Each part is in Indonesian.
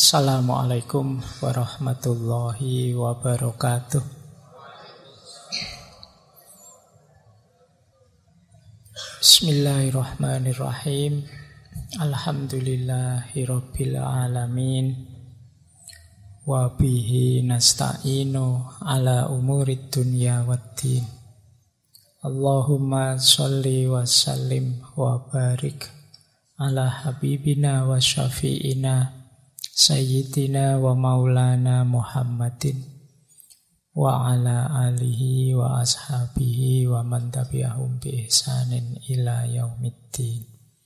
Assalamualaikum warahmatullahi wabarakatuh. Bismillahirrahmanirrahim. Alhamdulillahirabbil alamin. Wa bihi nasta'inu ala umurid dunya waddin. Allahumma sholli wa sallim wa barik ala habibina wa syafi'ina Sayyidina wa maulana Muhammadin wa ala alihi wa ashabihi wa man tabi'ahum bi ihsanin ila yaumiddin.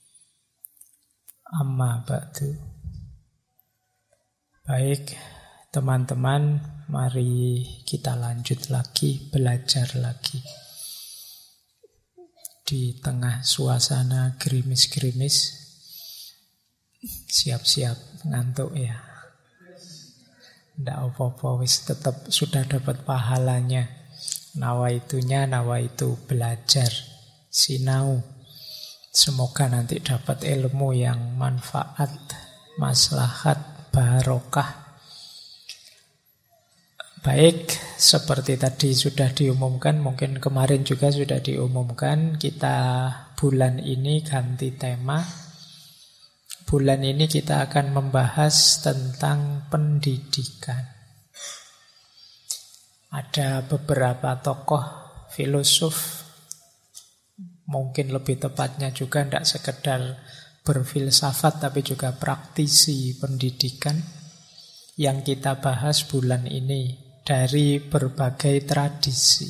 Amma ba'du. Baik, teman-teman, mari kita lanjut lagi, belajar lagi. Di tengah suasana gerimis-gerimis, siap-siap ngantuk ya. Ndak apa-apa, wis tetap sudah dapat pahalanya. Nawaitu belajar, sinau. Semoga nanti dapat ilmu yang manfaat, maslahat, barokah. Baik, seperti tadi sudah diumumkan, mungkin kemarin juga sudah diumumkan, kita bulan ini ganti tema. Bulan ini kita akan membahas tentang pendidikan. Ada beberapa tokoh filosof, mungkin lebih tepatnya juga tidak sekedar berfilsafat, tapi juga praktisi pendidikan, yang kita bahas bulan ini dari berbagai tradisi.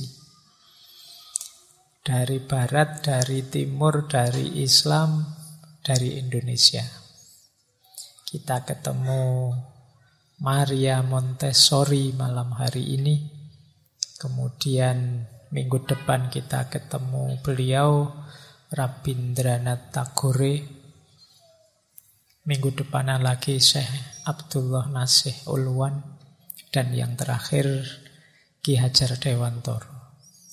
Dari barat, dari timur, dari Islam, dari Indonesia. Kita ketemu Maria Montessori malam hari ini. Kemudian minggu depan kita ketemu beliau Rabindranath Tagore. Minggu depanan lagi Syekh Abdullah Nasih Ulwan. Dan yang terakhir Ki Hajar Dewantoro.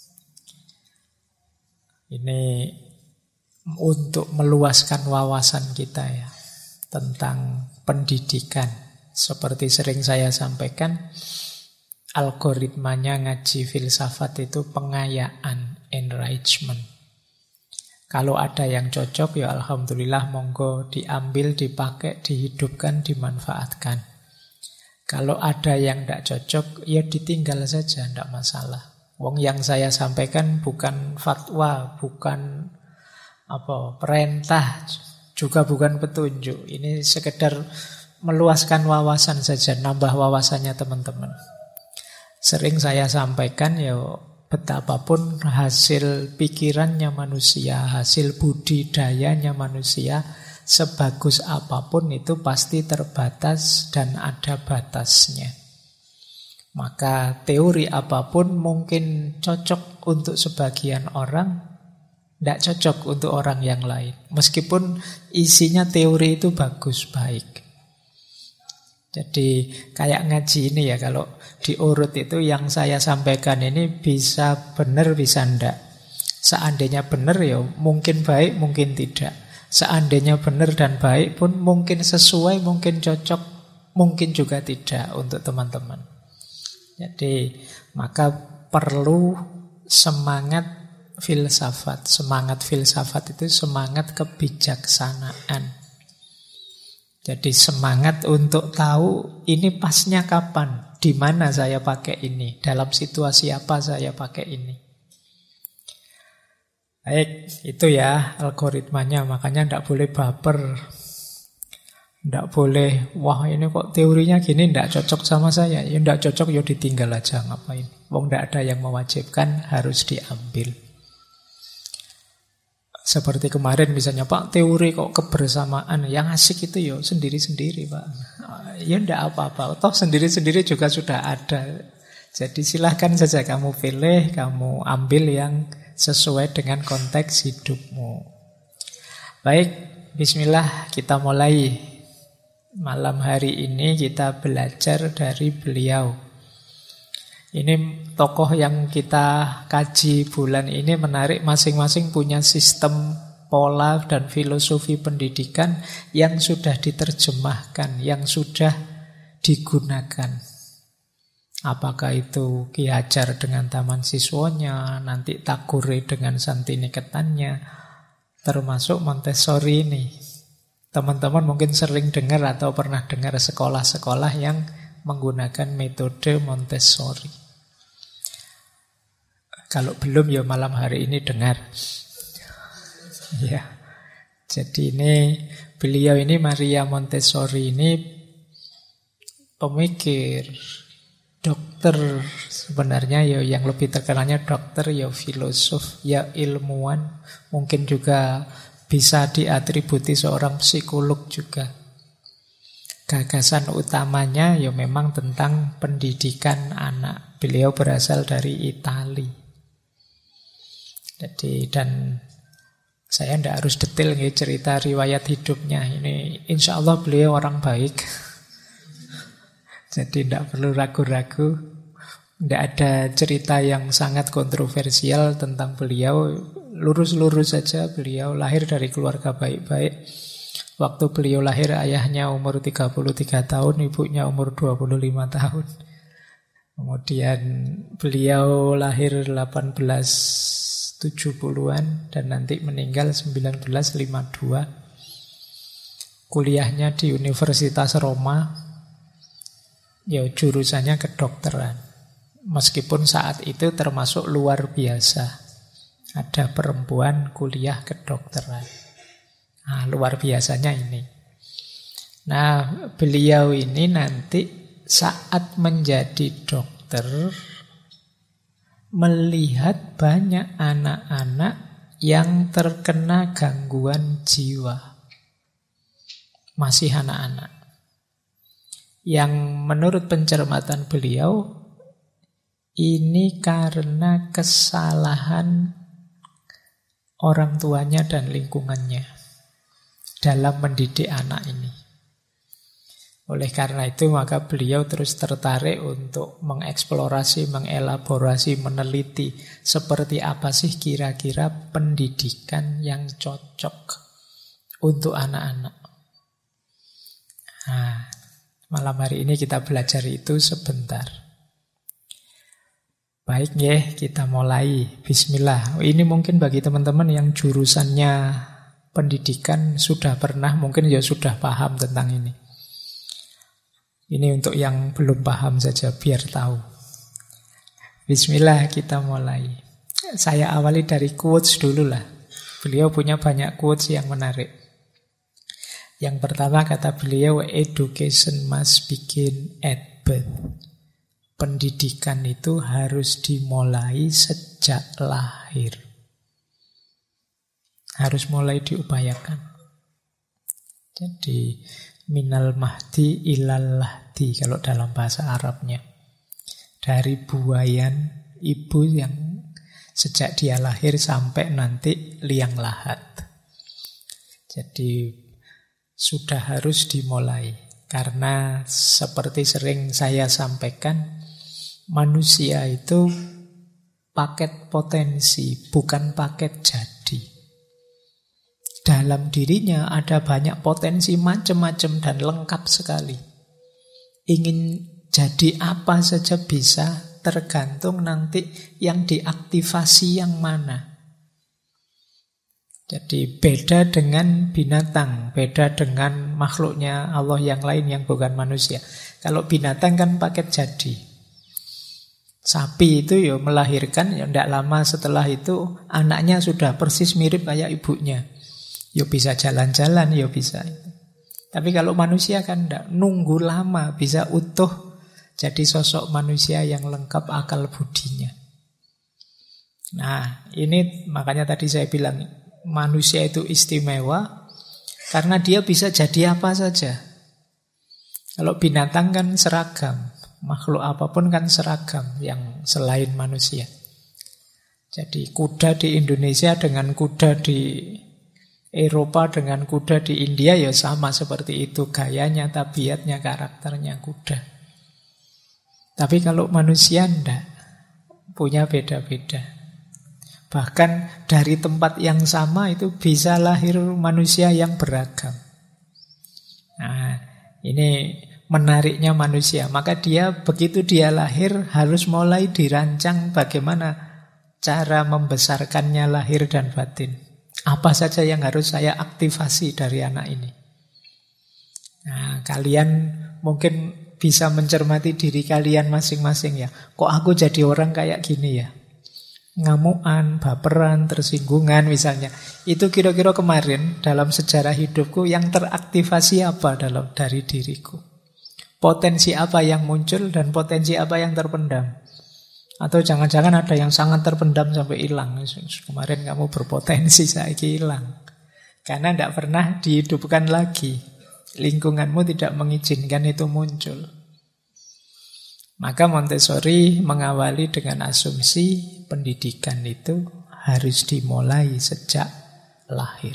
Ini untuk meluaskan wawasan kita ya tentang pendidikan. Seperti sering saya sampaikan, algoritmanya ngaji filsafat itu pengayaan, enrichment. Kalau ada yang cocok ya alhamdulillah, monggo diambil, dipakai, dihidupkan, dimanfaatkan. Kalau ada yang tidak cocok ya ditinggal saja, tidak masalah. Wong yang saya sampaikan bukan fatwa, bukan perintah, juga bukan petunjuk. Ini sekedar meluaskan wawasan saja, nambah wawasannya teman-teman. Sering saya sampaikan ya, betapapun hasil pikirannya manusia, hasil budidayanya manusia, sebagus apapun itu pasti terbatas dan ada batasnya. Maka teori apapun mungkin cocok untuk sebagian orang, tidak cocok untuk orang yang lain. Meskipun isinya teori itu bagus, baik. Jadi kayak ngaji ini ya, kalau diurut itu yang saya sampaikan ini bisa benar, bisa ndak. Seandainya benar ya mungkin baik, mungkin tidak. Seandainya benar dan baik pun mungkin sesuai, mungkin cocok, mungkin juga tidak untuk teman-teman. Jadi maka perlu semangat filsafat. Semangat filsafat itu semangat kebijaksanaan. Jadi semangat untuk tahu ini pasnya kapan, di mana saya pakai ini, dalam situasi apa saya pakai ini. Baik, itu ya algoritmanya. Makanya tidak boleh baper, tidak boleh, wah ini kok teorinya gini, tidak cocok sama saya. Ya tidak cocok, ya ditinggal aja, ngapain. Wong tidak ada yang mewajibkan harus diambil. Seperti kemarin misalnya, Pak, teori kok kebersamaan, yang asik itu ya sendiri-sendiri, Pak. Ya tidak apa-apa, toh sendiri-sendiri juga sudah ada. Jadi silahkan saja kamu pilih, kamu ambil yang sesuai dengan konteks hidupmu. Baik, bismillah, kita mulai. Malam hari ini kita belajar dari beliau. Ini tokoh yang kita kaji bulan ini menarik, masing-masing punya sistem pola dan filosofi pendidikan yang sudah diterjemahkan, yang sudah digunakan. Apakah itu Ki Hajar dengan Taman Siswonya, nanti Tagore dengan Santiniketannya, termasuk Montessori ini. Teman-teman mungkin sering dengar atau pernah dengar sekolah-sekolah yang menggunakan metode Montessori. Kalau belum ya malam hari ini dengar. Ya. Jadi beliau ini Maria Montessori ini pemikir, dokter sebenarnya ya, yang lebih terkenalnya dokter ya filosof ya ilmuwan, mungkin juga bisa diatributi seorang psikolog juga. Gagasan utamanya ya memang tentang pendidikan anak. Beliau berasal dari Italia. Jadi dan saya tidak harus detail nih cerita riwayat hidupnya. Ini insya Allah beliau orang baik. Jadi tidak perlu ragu-ragu. Tidak ada cerita yang sangat kontroversial tentang beliau. Lurus-lurus saja. Beliau lahir dari keluarga baik-baik. Waktu beliau lahir ayahnya umur 33 tahun, ibunya umur 25 tahun. Kemudian beliau lahir 1870-an dan nanti meninggal 1952. Kuliahnya di Universitas Roma, ya jurusannya kedokteran. Meskipun saat itu termasuk luar biasa. Ada perempuan kuliah kedokteran. Nah, luar biasanya ini. Nah, beliau ini nanti saat menjadi dokter melihat banyak anak-anak yang terkena gangguan jiwa. Masih anak-anak. Yang menurut pencermatan beliau ini karena kesalahan orang tuanya dan lingkungannya dalam mendidik anak ini. Oleh karena itu maka beliau terus tertarik untuk mengeksplorasi, mengelaborasi, meneliti seperti apa sih kira-kira pendidikan yang cocok untuk anak-anak. Nah, malam hari ini kita belajar itu sebentar. Baik ya, kita mulai. Bismillah. Ini mungkin bagi teman-teman yang jurusannya pendidikan sudah pernah, mungkin ya sudah paham tentang ini. Ini untuk yang belum paham saja biar tahu. Bismillah, kita mulai. Saya awali dari quotes dulu lah. Beliau punya banyak quotes yang menarik. Yang pertama kata beliau, education must begin at birth. Pendidikan itu harus dimulai sejak lahir. Harus mulai diupayakan. Jadi minal mahdi ilal lahdi kalau dalam bahasa Arabnya. Dari buayan ibu yang sejak dia lahir sampai nanti liang lahat. Jadi sudah harus dimulai. Karena seperti sering saya sampaikan, manusia itu paket potensi, bukan paket jadi. Dalam dirinya ada banyak potensi macam-macam dan lengkap sekali. Ingin jadi apa saja bisa, tergantung nanti yang diaktifasi yang mana. Jadi beda dengan binatang, beda dengan makhluknya Allah yang lain yang bukan manusia. Kalau binatang kan paket jadi. Sapi itu ya melahirkan, ya tidak lama setelah itu anaknya sudah persis mirip kayak ibunya. Ya bisa jalan-jalan, ya bisa. Tapi kalau manusia kan tidak, nunggu lama bisa utuh jadi sosok manusia yang lengkap akal budinya. Nah, ini makanya tadi saya bilang manusia itu istimewa karena dia bisa jadi apa saja. Kalau binatang kan seragam, makhluk apapun kan seragam yang selain manusia. Jadi kuda di Indonesia dengan kuda di Eropa dengan kuda di India ya sama seperti itu. Gayanya, tabiatnya, karakternya kuda. Tapi kalau manusia enggak, punya beda-beda. Bahkan dari tempat yang sama itu bisa lahir manusia yang beragam. Nah, ini menariknya manusia. Maka begitu dia lahir harus mulai dirancang bagaimana cara membesarkannya lahir dan batin. Apa saja yang harus saya aktifasi dari anak ini. Nah, kalian mungkin bisa mencermati diri kalian masing-masing ya. Kok aku jadi orang kayak gini ya? Ngamuan, baperan, tersinggungan misalnya. Itu kira-kira kemarin dalam sejarah hidupku yang teraktivasi apa dari diriku? Potensi apa yang muncul dan potensi apa yang terpendam? Atau jangan-jangan ada yang sangat terpendam sampai hilang. Kemarin kamu berpotensi, saya hilang. Karena tidak pernah dihidupkan lagi. Lingkunganmu tidak mengizinkan itu muncul. Maka Montessori mengawali dengan asumsi pendidikan itu harus dimulai sejak lahir.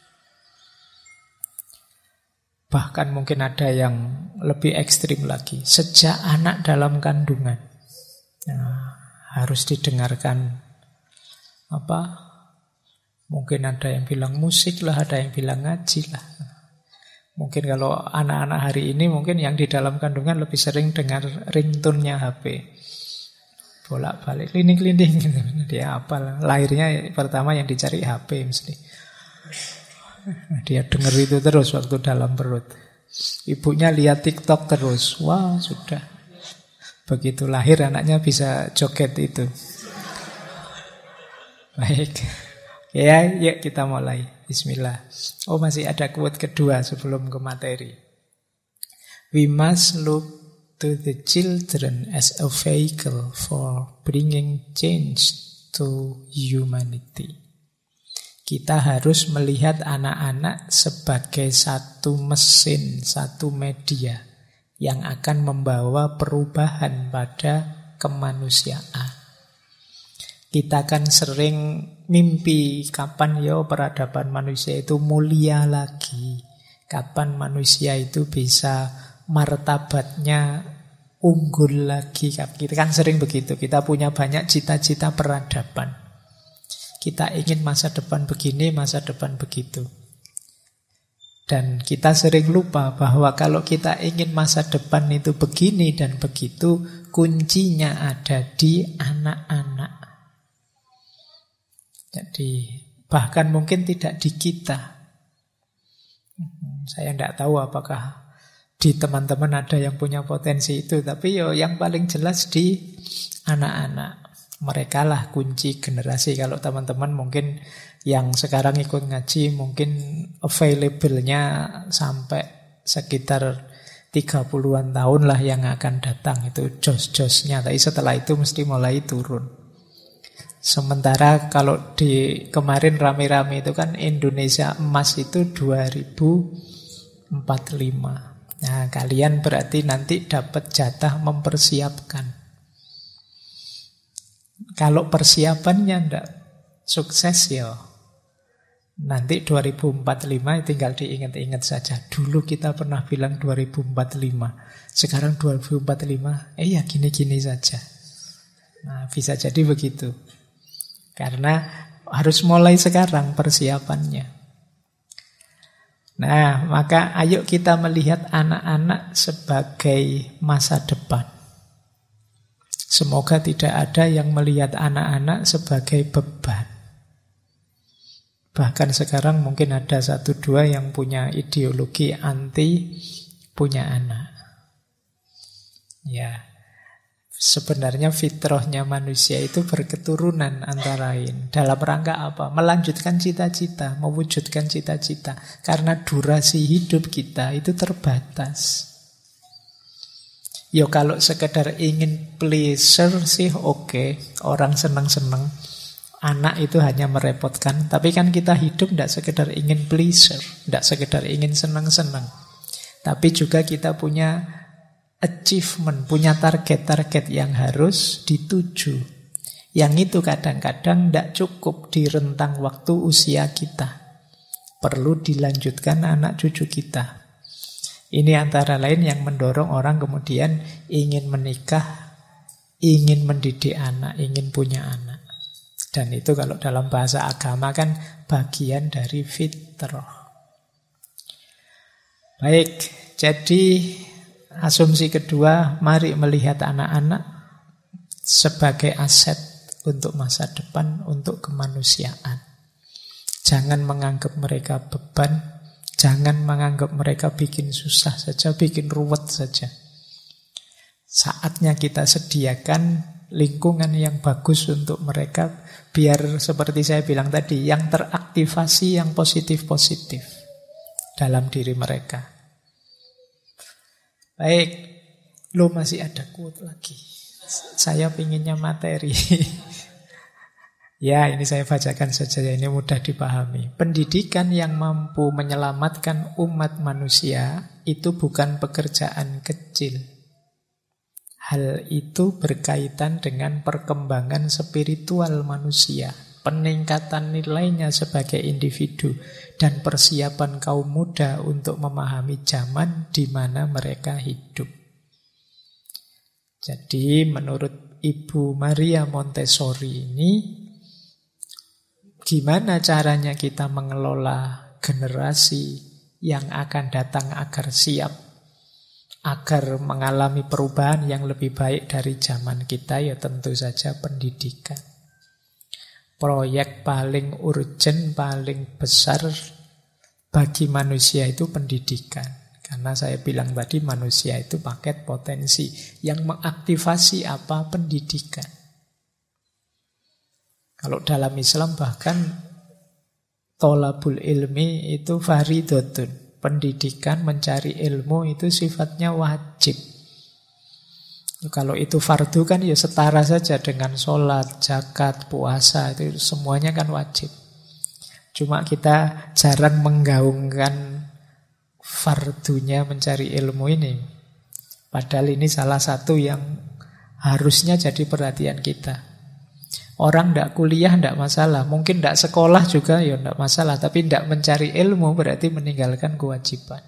Bahkan mungkin ada yang lebih ekstrim lagi, sejak anak dalam kandungan. Nah, harus didengarkan mungkin ada yang bilang musik lah, ada yang bilang ngaji lah. Mungkin kalau anak-anak hari ini mungkin yang di dalam kandungan lebih sering dengar ringtone-nya HP. Bolak-balik, klining-klining. Dia apa? Lahirnya pertama yang dicari HP mesti. Dia dengar itu terus waktu dalam perut. Ibunya lihat TikTok terus. Wah, sudah. Begitu lahir anaknya bisa joget itu. Baik. Ya, yuk kita mulai. Bismillah. Oh, masih ada quote kedua sebelum ke materi. We must look to the children as a vehicle for bringing change to humanity. Kita harus melihat anak-anak sebagai satu mesin, satu media yang akan membawa perubahan pada kemanusiaan. Kita kan sering mimpi kapan peradaban manusia itu mulia lagi. Kapan manusia itu bisa martabatnya unggul lagi. Kita kan sering begitu. Kita punya banyak cita-cita peradaban. Kita ingin masa depan begini, masa depan begitu. Dan kita sering lupa bahwa kalau kita ingin masa depan itu begini dan begitu, kuncinya ada di anak-anak. Jadi bahkan mungkin tidak di kita. Saya tidak tahu apakah di teman-teman ada yang punya potensi itu. Tapi yang paling jelas di anak-anak. Mereka lah kunci generasi. Kalau teman-teman mungkin yang sekarang ikut ngaji mungkin available-nya sampai sekitar 30-an tahun lah yang akan datang. Itu jos-josnya. Tapi setelah itu mesti mulai turun. Sementara kalau di kemarin rame-rame itu kan Indonesia emas itu 2045. Nah, kalian berarti nanti dapat jatah mempersiapkan. Kalau persiapannya tidak sukses nanti 2045 tinggal diingat-ingat saja. Dulu kita pernah bilang 2045. Sekarang 2045, ya gini-gini saja. Nah, bisa jadi begitu. Karena harus mulai sekarang persiapannya. Nah, maka ayo kita melihat anak-anak sebagai masa depan. Semoga tidak ada yang melihat anak-anak sebagai beban. Bahkan sekarang mungkin ada 1-2 yang punya ideologi anti punya anak. Ya. Sebenarnya fitrahnya manusia itu berketurunan antara lain. Dalam rangka apa? Melanjutkan cita-cita, mewujudkan cita-cita. Karena durasi hidup kita itu terbatas. Kalau sekedar ingin pleasure sih oke. Orang senang-senang. Anak itu hanya merepotkan. Tapi kan kita hidup tidak sekedar ingin pleasure. Tidak sekedar ingin senang-senang. Tapi juga kita punya achievement, punya target-target yang harus dituju. Yang itu kadang-kadang tidak cukup di rentang waktu usia kita. Perlu dilanjutkan anak cucu kita. Ini antara lain yang mendorong orang kemudian ingin menikah, ingin mendidik anak, ingin punya anak. Dan itu kalau dalam bahasa agama kan bagian dari fitrah. Baik, jadi asumsi kedua, mari melihat anak-anak sebagai aset untuk masa depan, untuk kemanusiaan. Jangan menganggap mereka beban, jangan menganggap mereka bikin susah saja, bikin ruwet saja. Saatnya kita sediakan lingkungan yang bagus untuk mereka, biar seperti saya bilang tadi, yang teraktivasi yang positif-positif dalam diri mereka. Baik, lo masih ada quote lagi. Saya pinginnya materi. Ya, ini saya bacakan saja, ini mudah dipahami. Pendidikan yang mampu menyelamatkan umat manusia itu bukan pekerjaan kecil. Hal itu berkaitan dengan perkembangan spiritual manusia, peningkatan nilainya sebagai individu, dan persiapan kaum muda untuk memahami zaman di mana mereka hidup. Jadi menurut Ibu Maria Montessori ini, gimana caranya kita mengelola generasi yang akan datang agar siap, agar mengalami perubahan yang lebih baik dari zaman kita? Ya tentu saja pendidikan. Proyek paling urgent, paling besar bagi manusia itu pendidikan. Karena saya bilang tadi manusia itu paket potensi. Yang mengaktifasi apa? Pendidikan. Kalau dalam Islam bahkan tolabul ilmi itu fardhotun. Pendidikan, mencari ilmu itu sifatnya wajib. Kalau itu fardu kan ya setara saja dengan sholat, zakat, puasa, itu semuanya kan wajib. Cuma kita jarang menggaungkan fardunya mencari ilmu ini. Padahal ini salah satu yang harusnya jadi perhatian kita. Orang tidak kuliah tidak masalah, mungkin tidak sekolah juga ya tidak masalah, tapi tidak mencari ilmu berarti meninggalkan kewajiban.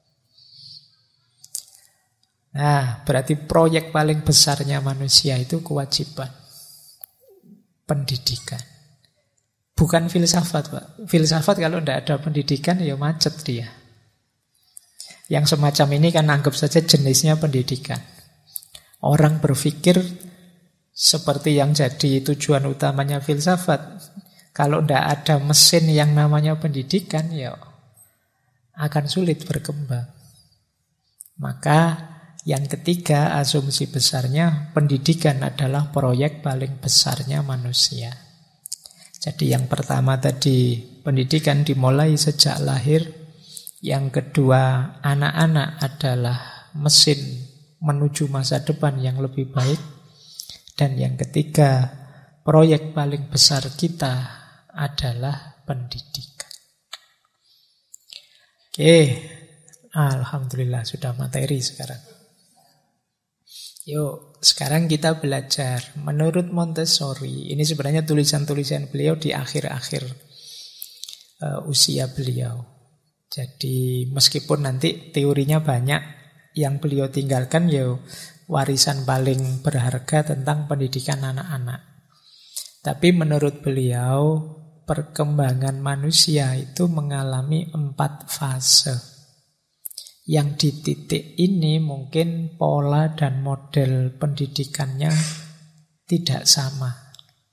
Nah, berarti proyek paling besarnya manusia itu kewajiban. Pendidikan. Bukan filsafat, Pak. Filsafat kalau tidak ada pendidikan ya macet dia. Yang semacam ini kan anggap saja jenisnya pendidikan. Orang berpikir seperti yang jadi tujuan utamanya filsafat. Kalau tidak ada mesin yang namanya pendidikan, ya akan sulit berkembang. Maka yang ketiga, asumsi besarnya, pendidikan adalah proyek paling besarnya manusia. Jadi yang pertama tadi, pendidikan dimulai sejak lahir. Yang kedua, anak-anak adalah mesin menuju masa depan yang lebih baik. Dan yang ketiga, proyek paling besar kita adalah pendidikan. Oke, alhamdulillah sudah materi sekarang. Yuk, sekarang kita belajar. Menurut Montessori, ini sebenarnya tulisan-tulisan beliau di akhir-akhir usia beliau. Jadi meskipun nanti teorinya banyak, yang beliau tinggalkan ya warisan paling berharga tentang pendidikan anak-anak. Tapi menurut beliau, perkembangan manusia itu mengalami 4 fase. Yang di titik ini mungkin pola dan model pendidikannya tidak sama.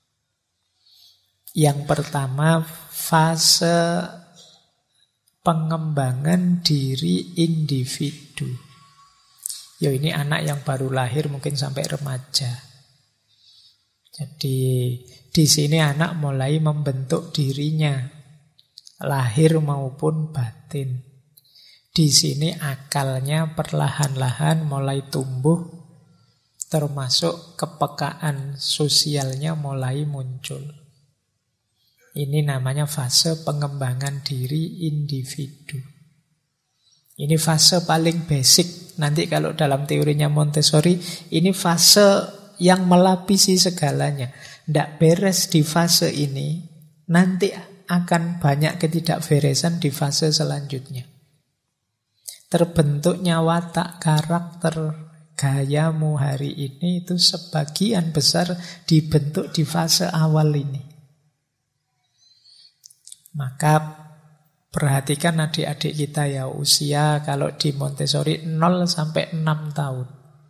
Yang pertama, fase pengembangan diri individu. Ya ini anak yang baru lahir mungkin sampai remaja. Jadi di sini anak mulai membentuk dirinya, lahir maupun batin. Di sini akalnya perlahan-lahan mulai tumbuh, termasuk kepekaan sosialnya mulai muncul. Ini namanya fase pengembangan diri individu. Ini fase paling basic. Nanti kalau dalam teorinya Montessori, ini fase yang melapisi segalanya. Tidak beres di fase ini, nanti akan banyak ketidakberesan di fase selanjutnya. Terbentuknya watak, karakter, gayamu hari ini itu sebagian besar dibentuk di fase awal ini. Maka Perhatikan adik-adik kita ya, usia kalau di Montessori 0 sampai 6 tahun.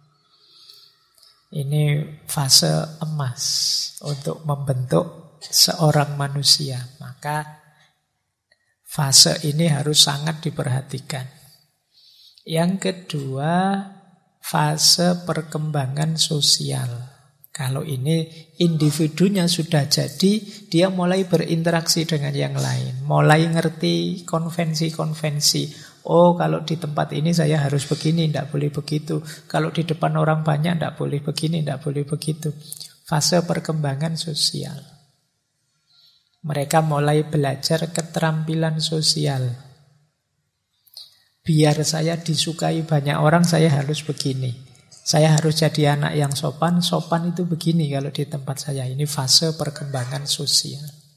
Ini fase emas untuk membentuk seorang manusia. Maka fase ini harus sangat diperhatikan. Yang kedua, fase perkembangan sosial. Kalau ini individunya sudah jadi, dia mulai berinteraksi dengan yang lain. Mulai ngerti konvensi-konvensi. Oh, kalau di tempat ini saya harus begini, tidak boleh begitu. Kalau di depan orang banyak, tidak boleh begini, tidak boleh begitu. Fase perkembangan sosial. Mereka mulai belajar keterampilan sosial. Biar saya disukai banyak orang, saya harus begini. Saya harus jadi anak yang sopan. Sopan itu begini kalau di tempat saya. Ini fase perkembangan sosial.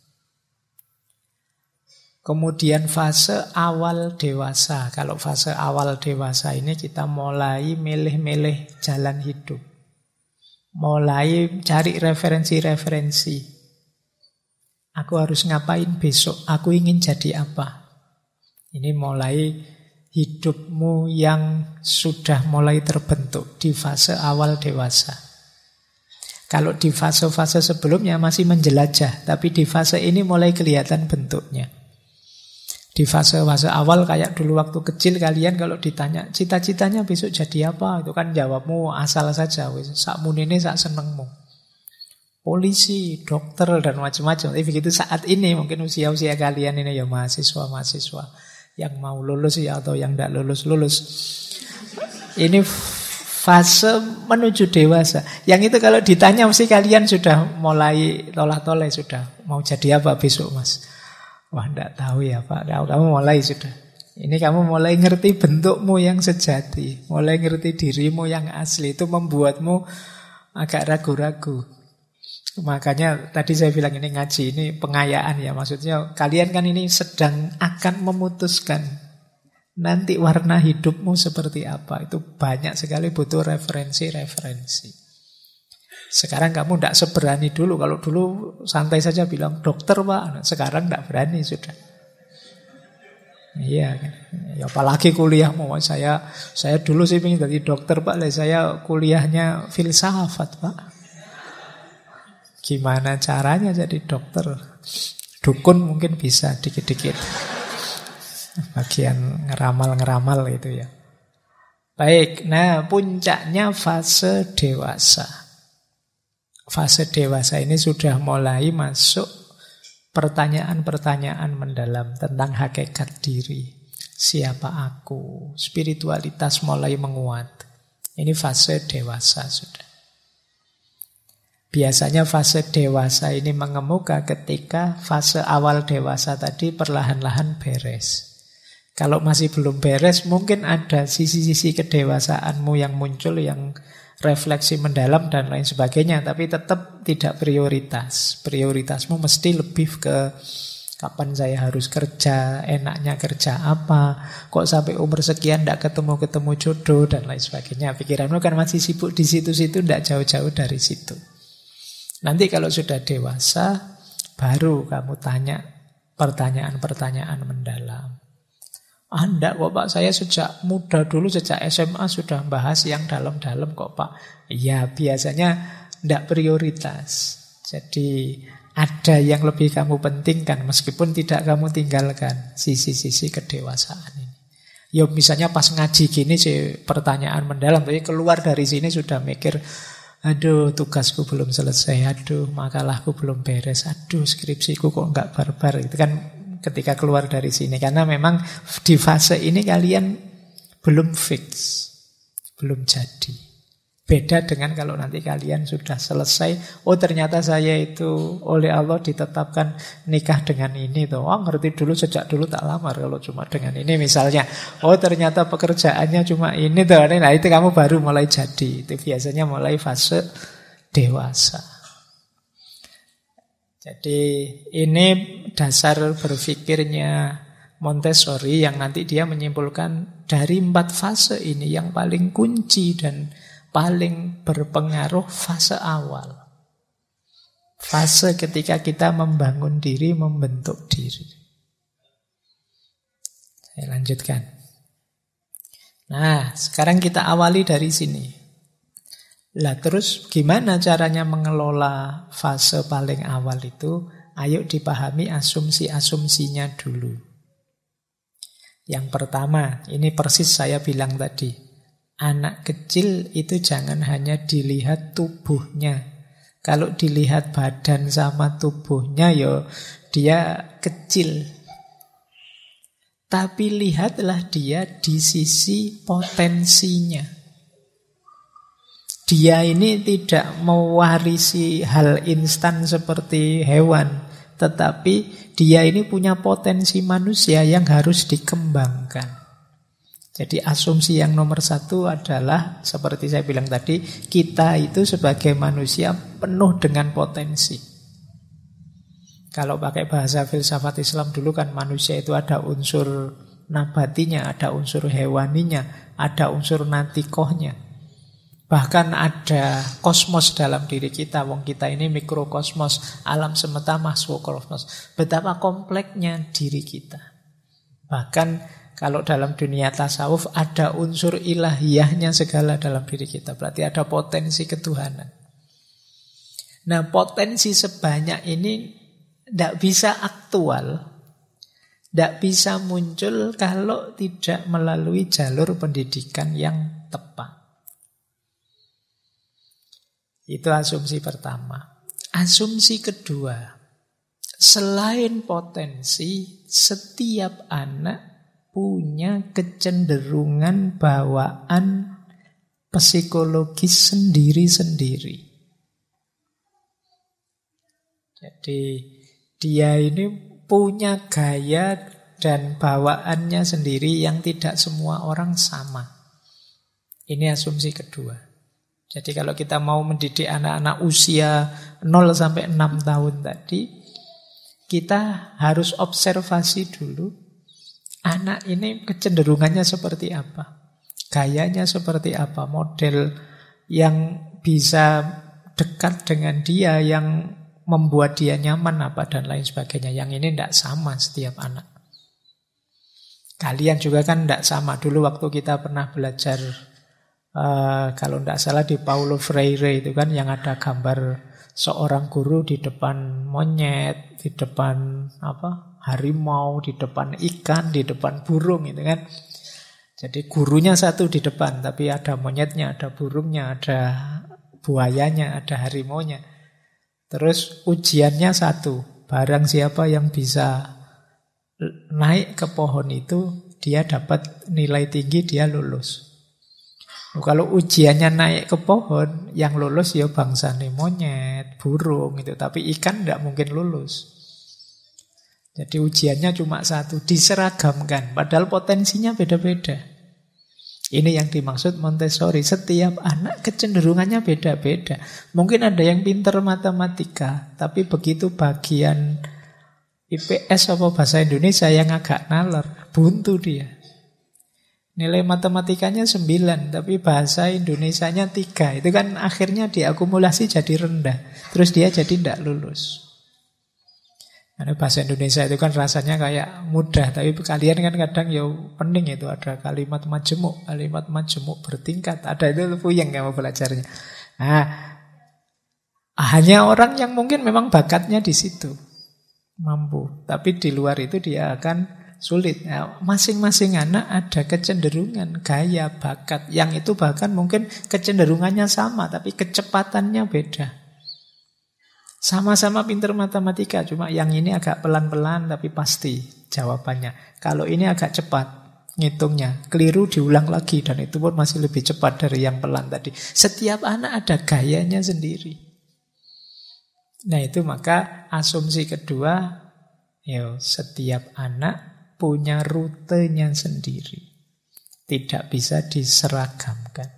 Kemudian fase awal dewasa. Kalau fase awal dewasa ini kita mulai milih-milih jalan hidup. Mulai cari referensi-referensi. Aku harus ngapain besok? Aku ingin jadi apa? Ini mulai hidupmu yang sudah mulai terbentuk di fase awal dewasa. Kalau di fase-fase sebelumnya masih menjelajah, tapi di fase ini mulai kelihatan bentuknya. Di fase-fase awal kayak dulu waktu kecil kalian kalau ditanya cita-citanya besok jadi apa, itu kan jawabmu asal saja, sak munine sak senengmu. Polisi, dokter dan macam-macam. Tapi begitu saat ini mungkin usia-usia kalian ini ya mahasiswa yang mau lulus ya atau yang tidak lulus. Ini fase menuju dewasa. Yang itu kalau ditanya mesti kalian sudah mulai tolah-toleh sudah. Mau jadi apa besok mas? Wah tidak tahu ya Pak. Kamu mulai sudah. Ini kamu mulai ngerti bentukmu yang sejati. Mulai ngerti dirimu yang asli. Itu membuatmu agak ragu-ragu. Makanya tadi saya bilang ini ngaji, ini pengayaan ya. Maksudnya kalian kan ini sedang akan memutuskan nanti warna hidupmu seperti apa. Itu banyak sekali butuh referensi-referensi. Sekarang kamu tidak seberani dulu. Kalau dulu santai saja bilang dokter Pak. Sekarang tidak berani sudah. Iya kan. Ya, apalagi kuliahmu. Saya dulu sih ingin jadi dokter Pak. Saya kuliahnya filsafat Pak. Gimana caranya jadi dokter? Dukun mungkin bisa dikit-dikit. Bagian ngeramal-ngeramal itu ya. Baik, nah puncaknya fase dewasa. Fase dewasa ini sudah mulai masuk pertanyaan-pertanyaan mendalam tentang hakikat diri. Siapa aku? Spiritualitas mulai menguat. Ini fase dewasa sudah. Biasanya fase dewasa ini mengemuka ketika fase awal dewasa tadi perlahan-lahan beres. Kalau masih belum beres, mungkin ada sisi-sisi kedewasaanmu yang muncul, yang refleksi mendalam dan lain sebagainya. Tapi tetap tidak prioritas. Prioritasmu mesti lebih ke kapan saya harus kerja, enaknya kerja apa, kok sampai umur sekian tidak ketemu-ketemu jodoh dan lain sebagainya. Pikiranmu kan masih sibuk di situ-situ, tidak jauh-jauh dari situ. Nanti kalau sudah dewasa, baru kamu tanya pertanyaan-pertanyaan mendalam. Enggak kok Pak, saya sejak muda dulu, sejak SMA sudah bahas yang dalam-dalam kok Pak. Iya, biasanya enggak prioritas. Jadi ada yang lebih kamu pentingkan, meskipun tidak kamu tinggalkan sisi-sisi kedewasaan ini. Ya misalnya pas ngaji gini sih pertanyaan mendalam, tapi keluar dari sini sudah mikir, aduh tugasku belum selesai, aduh makalahku belum beres, aduh skripsiku kok enggak barbar. Itu kan ketika keluar dari sini. Karena memang di fase ini kalian belum fix, belum jadi. Beda dengan kalau nanti kalian sudah selesai, oh ternyata saya itu oleh Allah ditetapkan nikah dengan ini tuh. Oh ngerti dulu, sejak dulu tak lamar kalau cuma dengan ini misalnya. Oh ternyata pekerjaannya cuma ini tuh. Nah itu kamu baru mulai jadi. Itu biasanya mulai fase dewasa. Jadi ini dasar berpikirnya Montessori yang nanti dia menyimpulkan dari 4 fase ini yang paling kunci dan paling berpengaruh fase awal. Fase ketika kita membangun diri, membentuk diri. Saya lanjutkan. Nah, sekarang kita awali dari sini. Lah terus gimana caranya mengelola fase paling awal itu? Ayo dipahami asumsi-asumsinya dulu. Yang pertama, ini persis saya bilang tadi. Anak kecil itu jangan hanya dilihat tubuhnya. Kalau dilihat badan sama tubuhnya, ya dia kecil. Tapi lihatlah dia di sisi potensinya. Dia ini tidak mewarisi hal instan seperti hewan, tetapi dia ini punya potensi manusia yang harus dikembangkan. Jadi asumsi yang nomor satu adalah, seperti saya bilang tadi, kita itu sebagai manusia penuh dengan potensi. Kalau pakai bahasa filsafat Islam dulu kan manusia itu ada unsur nabatinya, ada unsur hewaninya, ada unsur natikohnya. Bahkan ada kosmos dalam diri kita. Wong kita ini mikrokosmos, alam semesta makrokosmos. Betapa kompleksnya diri kita. Bahkan kalau dalam dunia tasawuf ada unsur ilahiyahnya segala dalam diri kita. Berarti ada potensi ketuhanan. Nah, potensi sebanyak ini tidak bisa aktual, tidak bisa muncul kalau tidak melalui jalur pendidikan yang tepat. Itu asumsi pertama. Asumsi kedua, selain potensi, setiap anak punya kecenderungan bawaan psikologis sendiri-sendiri. Jadi dia ini punya gaya dan bawaannya sendiri yang tidak semua orang sama. Ini asumsi kedua. Jadi kalau kita mau mendidik anak-anak usia 0 sampai 6 tahun tadi, kita harus observasi dulu anak ini kecenderungannya seperti apa, gayanya seperti apa, model yang bisa dekat dengan dia, yang membuat dia nyaman apa, dan lain sebagainya. Yang ini tidak sama setiap anak. Kalian juga kan tidak sama. Dulu waktu kita pernah belajar, kalau tidak salah di Paulo Freire itu kan, yang ada gambar seorang guru di depan monyet, di depan harimau, di depan ikan, di depan burung itu kan. Jadi gurunya satu di depan, tapi ada monyetnya, ada burungnya, ada buayanya, ada harimaunya. Terus ujiannya satu, barang siapa yang bisa naik ke pohon itu, dia dapat nilai tinggi, dia lulus. Kalau ujiannya naik ke pohon, yang lulus ya bangsane monyet, burung itu, tapi ikan tidak mungkin lulus. Jadi ujiannya cuma satu, diseragamkan, padahal potensinya beda-beda. Ini yang dimaksud Montessori. Setiap anak kecenderungannya beda-beda. Mungkin ada yang pintar matematika, tapi begitu bagian IPS atau bahasa Indonesia yang agak nalar, buntu dia. Nilai matematikanya 9, tapi bahasa Indonesianya 3. Itu kan akhirnya diakumulasi jadi rendah. Terus dia jadi tidak lulus. Karena bahasa Indonesia itu kan rasanya kayak mudah, tapi kalian kan kadang ya pening itu, ada kalimat majemuk bertingkat, ada itu puyeng kamu belajarnya. Nah, hanya orang yang mungkin memang bakatnya di situ mampu, tapi di luar itu dia akan sulit. Nah, masing-masing anak ada kecenderungan, gaya, bakat, yang itu bahkan mungkin kecenderungannya sama, tapi kecepatannya beda. Sama-sama pintar matematika, cuma yang ini agak pelan-pelan tapi pasti jawabannya. Kalau ini agak cepat ngitungnya, keliru diulang lagi, dan itu pun masih lebih cepat dari yang pelan tadi. Setiap anak ada gayanya sendiri. Nah itu maka asumsi kedua, setiap anak punya rutenya sendiri. Tidak bisa diseragamkan.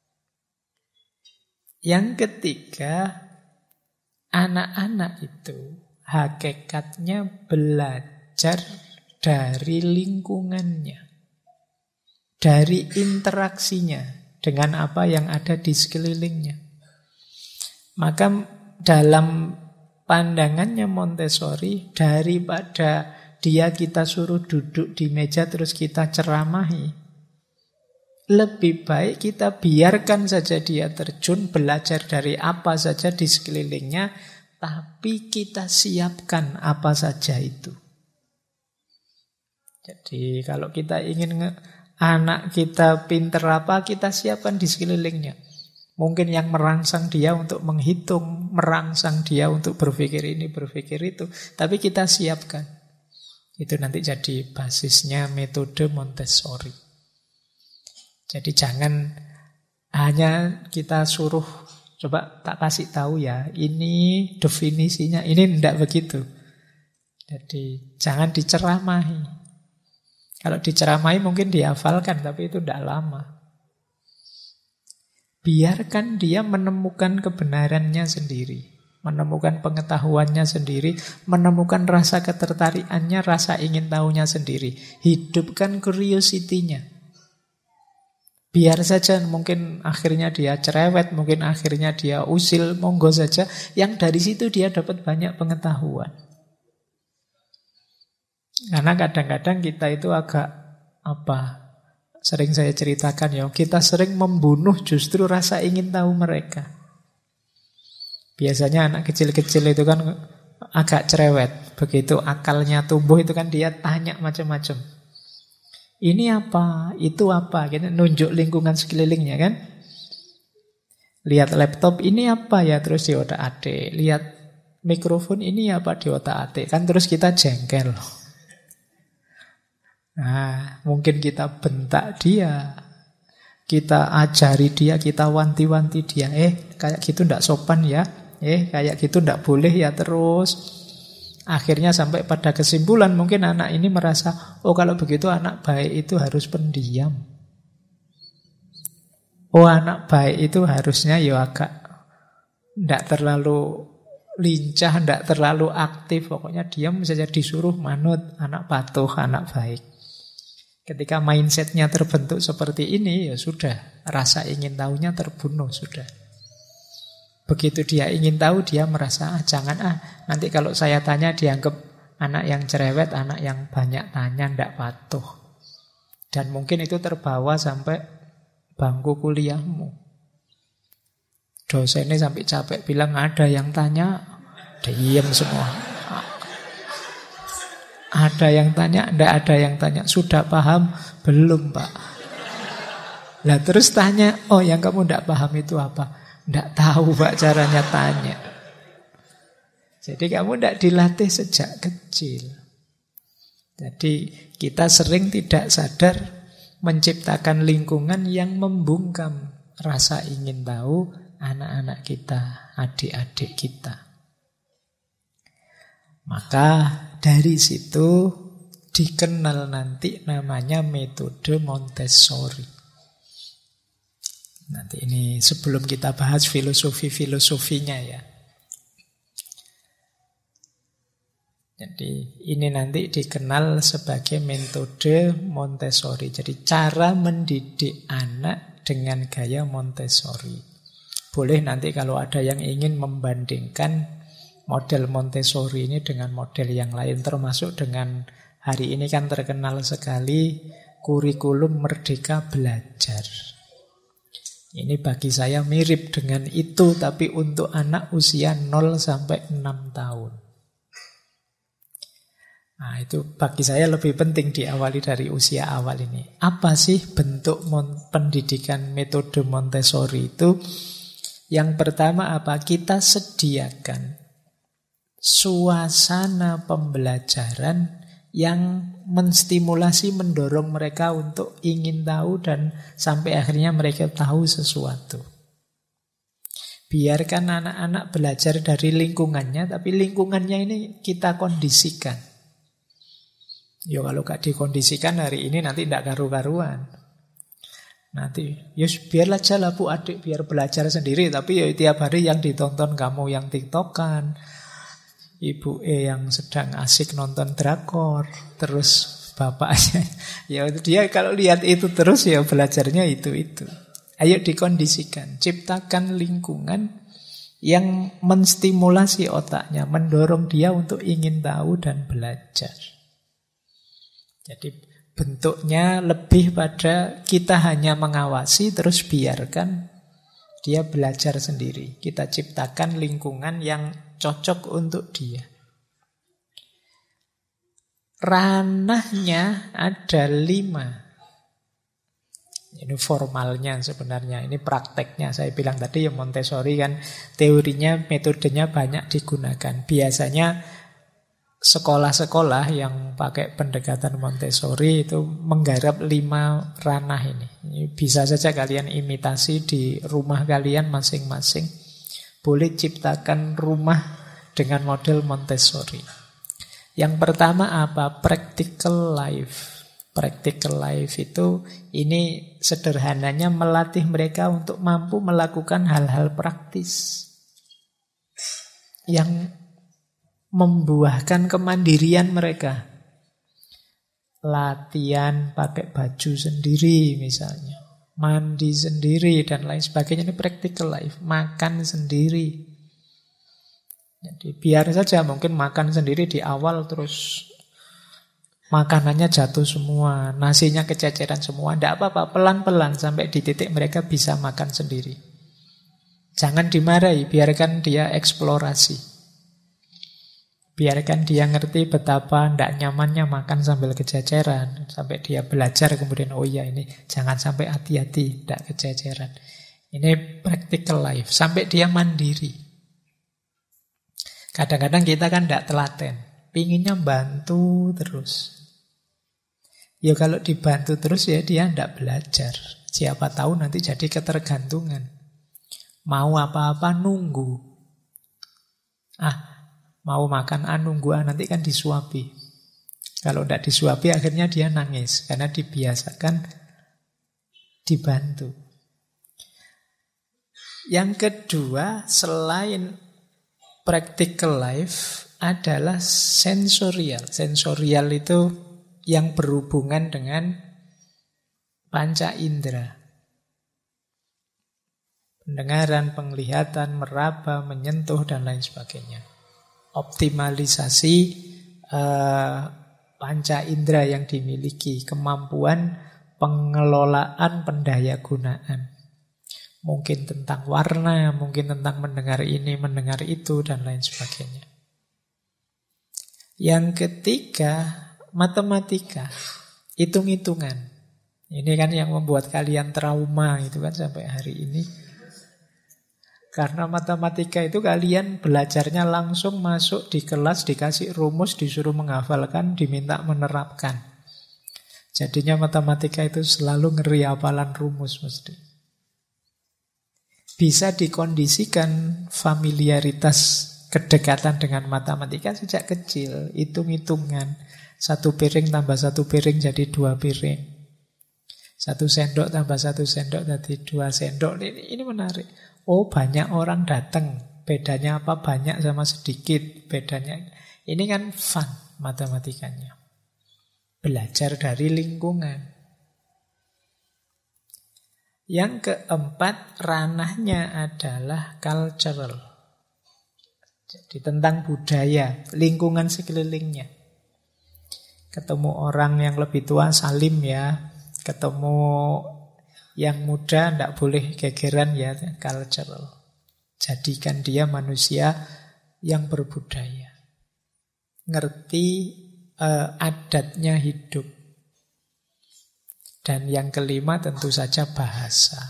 Yang ketiga, anak-anak itu hakikatnya belajar dari lingkungannya, dari interaksinya dengan apa yang ada di sekelilingnya. Maka dalam pandangannya Montessori, daripada dia kita suruh duduk di meja terus kita ceramahi. Lebih baik kita biarkan saja dia terjun, belajar dari apa saja di sekelilingnya, tapi kita siapkan apa saja itu. Jadi kalau kita ingin anak kita pinter apa, kita siapkan di sekelilingnya. Mungkin yang merangsang dia untuk menghitung, merangsang dia untuk berpikir ini, berpikir itu. Tapi kita siapkan. Itu nanti jadi basisnya metode Montessori. Jadi jangan hanya kita suruh, coba tak kasih tahu ya, ini definisinya, ini tidak begitu. Jadi jangan diceramahi. Kalau diceramahi mungkin dihafalkan, tapi itu tidak lama. Biarkan dia menemukan kebenarannya sendiri, menemukan pengetahuannya sendiri, menemukan rasa ketertarikannya, rasa ingin tahunya sendiri. Hidupkan curiosity-nya. Biar saja, mungkin akhirnya dia cerewet, mungkin akhirnya dia usil, monggo saja. Yang dari situ dia dapat banyak pengetahuan. Karena kadang-kadang kita itu agak sering saya ceritakan ya, kita sering membunuh justru rasa ingin tahu mereka. Biasanya anak kecil-kecil itu kan agak cerewet. Begitu akalnya tumbuh itu kan dia tanya macam-macam. Ini apa? Itu apa? Gitu, nunjuk lingkungan sekelilingnya kan. Lihat laptop, ini apa ya? Terus di otak atik. Lihat mikrofon, ini apa? Di otak atik. Kan terus kita jengkel. Nah, mungkin kita bentak dia. Kita ajari dia, kita wanti-wanti dia. Kayak gitu ndak sopan ya. Kayak gitu ndak boleh ya terus. Akhirnya sampai pada kesimpulan mungkin anak ini merasa, oh kalau begitu anak baik itu harus pendiam. Oh anak baik itu harusnya ya agak tidak terlalu lincah, tidak terlalu aktif. Pokoknya diam saja, disuruh manut, anak patuh, anak baik. Ketika mindsetnya terbentuk seperti ini, ya sudah, rasa ingin tahunya terbunuh sudah. Begitu dia ingin tahu, dia merasa, jangan nanti kalau saya tanya dianggap anak yang cerewet, anak yang banyak tanya, tidak patuh. Dan mungkin itu terbawa sampai bangku kuliahmu. Dosennya sampai capek bilang, ada yang tanya, diam semua. Ada yang tanya, tidak ada yang tanya. Sudah paham? Belum Pak. Lah terus tanya, oh yang kamu tidak paham itu apa? Tidak tahu Pak caranya tanya. Jadi kamu tidak dilatih sejak kecil. Jadi kita sering tidak sadar menciptakan lingkungan yang membungkam rasa ingin tahu anak-anak kita, adik-adik kita. Maka dari situ dikenal nanti namanya metode Montessori. Nanti ini sebelum kita bahas filosofi-filosofinya ya. Jadi ini nanti dikenal sebagai metode Montessori. Jadi cara mendidik anak dengan gaya Montessori. Boleh nanti kalau ada yang ingin membandingkan model Montessori ini dengan model yang lain. Termasuk dengan hari ini kan terkenal sekali kurikulum Merdeka Belajar. Ini bagi saya mirip dengan itu, tapi untuk anak usia 0 sampai 6 tahun. Nah, itu bagi saya lebih penting diawali dari usia awal ini. Apa sih bentuk pendidikan metode Montessori itu? Yang pertama apa? Kita sediakan suasana pembelajaran yang menstimulasi, mendorong mereka untuk ingin tahu dan sampai akhirnya mereka tahu sesuatu. Biarkan anak-anak belajar dari lingkungannya, tapi lingkungannya ini kita kondisikan. Ya kalau gak dikondisikan hari ini nanti tidak karu-karuan. Nanti, biarlah aja lah bu adik biar belajar sendiri, tapi ya tiap hari yang ditonton kamu yang TikTokan, ibu yang sedang asik nonton drakor, terus bapaknya, ya dia kalau lihat itu terus ya belajarnya itu. Ayo dikondisikan, ciptakan lingkungan yang menstimulasi otaknya, mendorong dia untuk ingin tahu dan belajar. Jadi bentuknya lebih pada kita hanya mengawasi terus biarkan dia belajar sendiri. Kita ciptakan lingkungan yang cocok untuk dia. Ranahnya ada 5. Ini formalnya sebenarnya, ini prakteknya. Saya bilang tadi ya Montessori kan teorinya, metodenya banyak digunakan. Biasanya sekolah-sekolah yang pakai pendekatan Montessori itu menggarap 5 ranah ini. Bisa saja kalian imitasi di rumah kalian masing-masing. Boleh ciptakan rumah dengan model Montessori. Yang pertama apa? Practical life. Practical life itu ini sederhananya melatih mereka untuk mampu melakukan hal-hal praktis yang membuahkan kemandirian mereka. Latihan pakai baju sendiri misalnya, mandi sendiri dan lain sebagainya. Ini practical life. Makan sendiri. Jadi biar saja mungkin makan sendiri di awal terus makanannya jatuh semua, nasinya kececeran semua. Tidak apa-apa, pelan-pelan sampai di titik mereka bisa makan sendiri. Jangan dimarahi, biarkan dia eksplorasi. Biarkan dia ngerti betapa tidak nyamannya makan sambil kececeran. Sampai dia belajar kemudian, oh iya ini jangan sampai hati-hati, tidak kececeran. Ini practical life, sampai dia mandiri. Kadang-kadang kita kan tidak telaten, pinginnya bantu terus. Ya kalau dibantu terus ya dia tidak belajar. Siapa tahu nanti jadi ketergantungan. Mau apa-apa nunggu. Mau makan nunggu nanti kan disuapi. Kalau tidak disuapi akhirnya dia nangis. Karena dibiasakan dibantu. Yang kedua selain practical life adalah sensorial. Sensorial itu yang berhubungan dengan panca indera. Pendengaran, penglihatan, meraba, menyentuh, dan lain sebagainya. Optimalisasi panca indera yang dimiliki. Kemampuan pengelolaan pendayagunaan. Mungkin tentang warna, mungkin tentang mendengar ini, mendengar itu, dan lain sebagainya. Yang ketiga, matematika, hitung-hitungan. Ini kan yang membuat kalian trauma itu kan sampai hari ini. Karena matematika itu kalian belajarnya langsung masuk di kelas, dikasih rumus, disuruh menghafalkan, diminta menerapkan. Jadinya matematika itu selalu ngeri hafalan rumus mesti. Bisa dikondisikan familiaritas kedekatan dengan matematika sejak kecil, hitung-hitungan. 1 piring tambah 1 piring jadi 2 piring. 1 sendok tambah 1 sendok jadi 2 sendok. Ini menarik. Oh banyak orang datang. Bedanya apa? Banyak sama sedikit. Bedanya. Ini kan fun matematikanya. Belajar dari lingkungan. Yang keempat ranahnya adalah cultural. Jadi tentang budaya, lingkungan sekelilingnya. Ketemu orang yang lebih tua salim ya. Ketemu yang muda tidak boleh gegeran ya. Cultural. Jadikan dia manusia yang berbudaya. Ngerti adatnya hidup. Dan yang kelima tentu saja bahasa.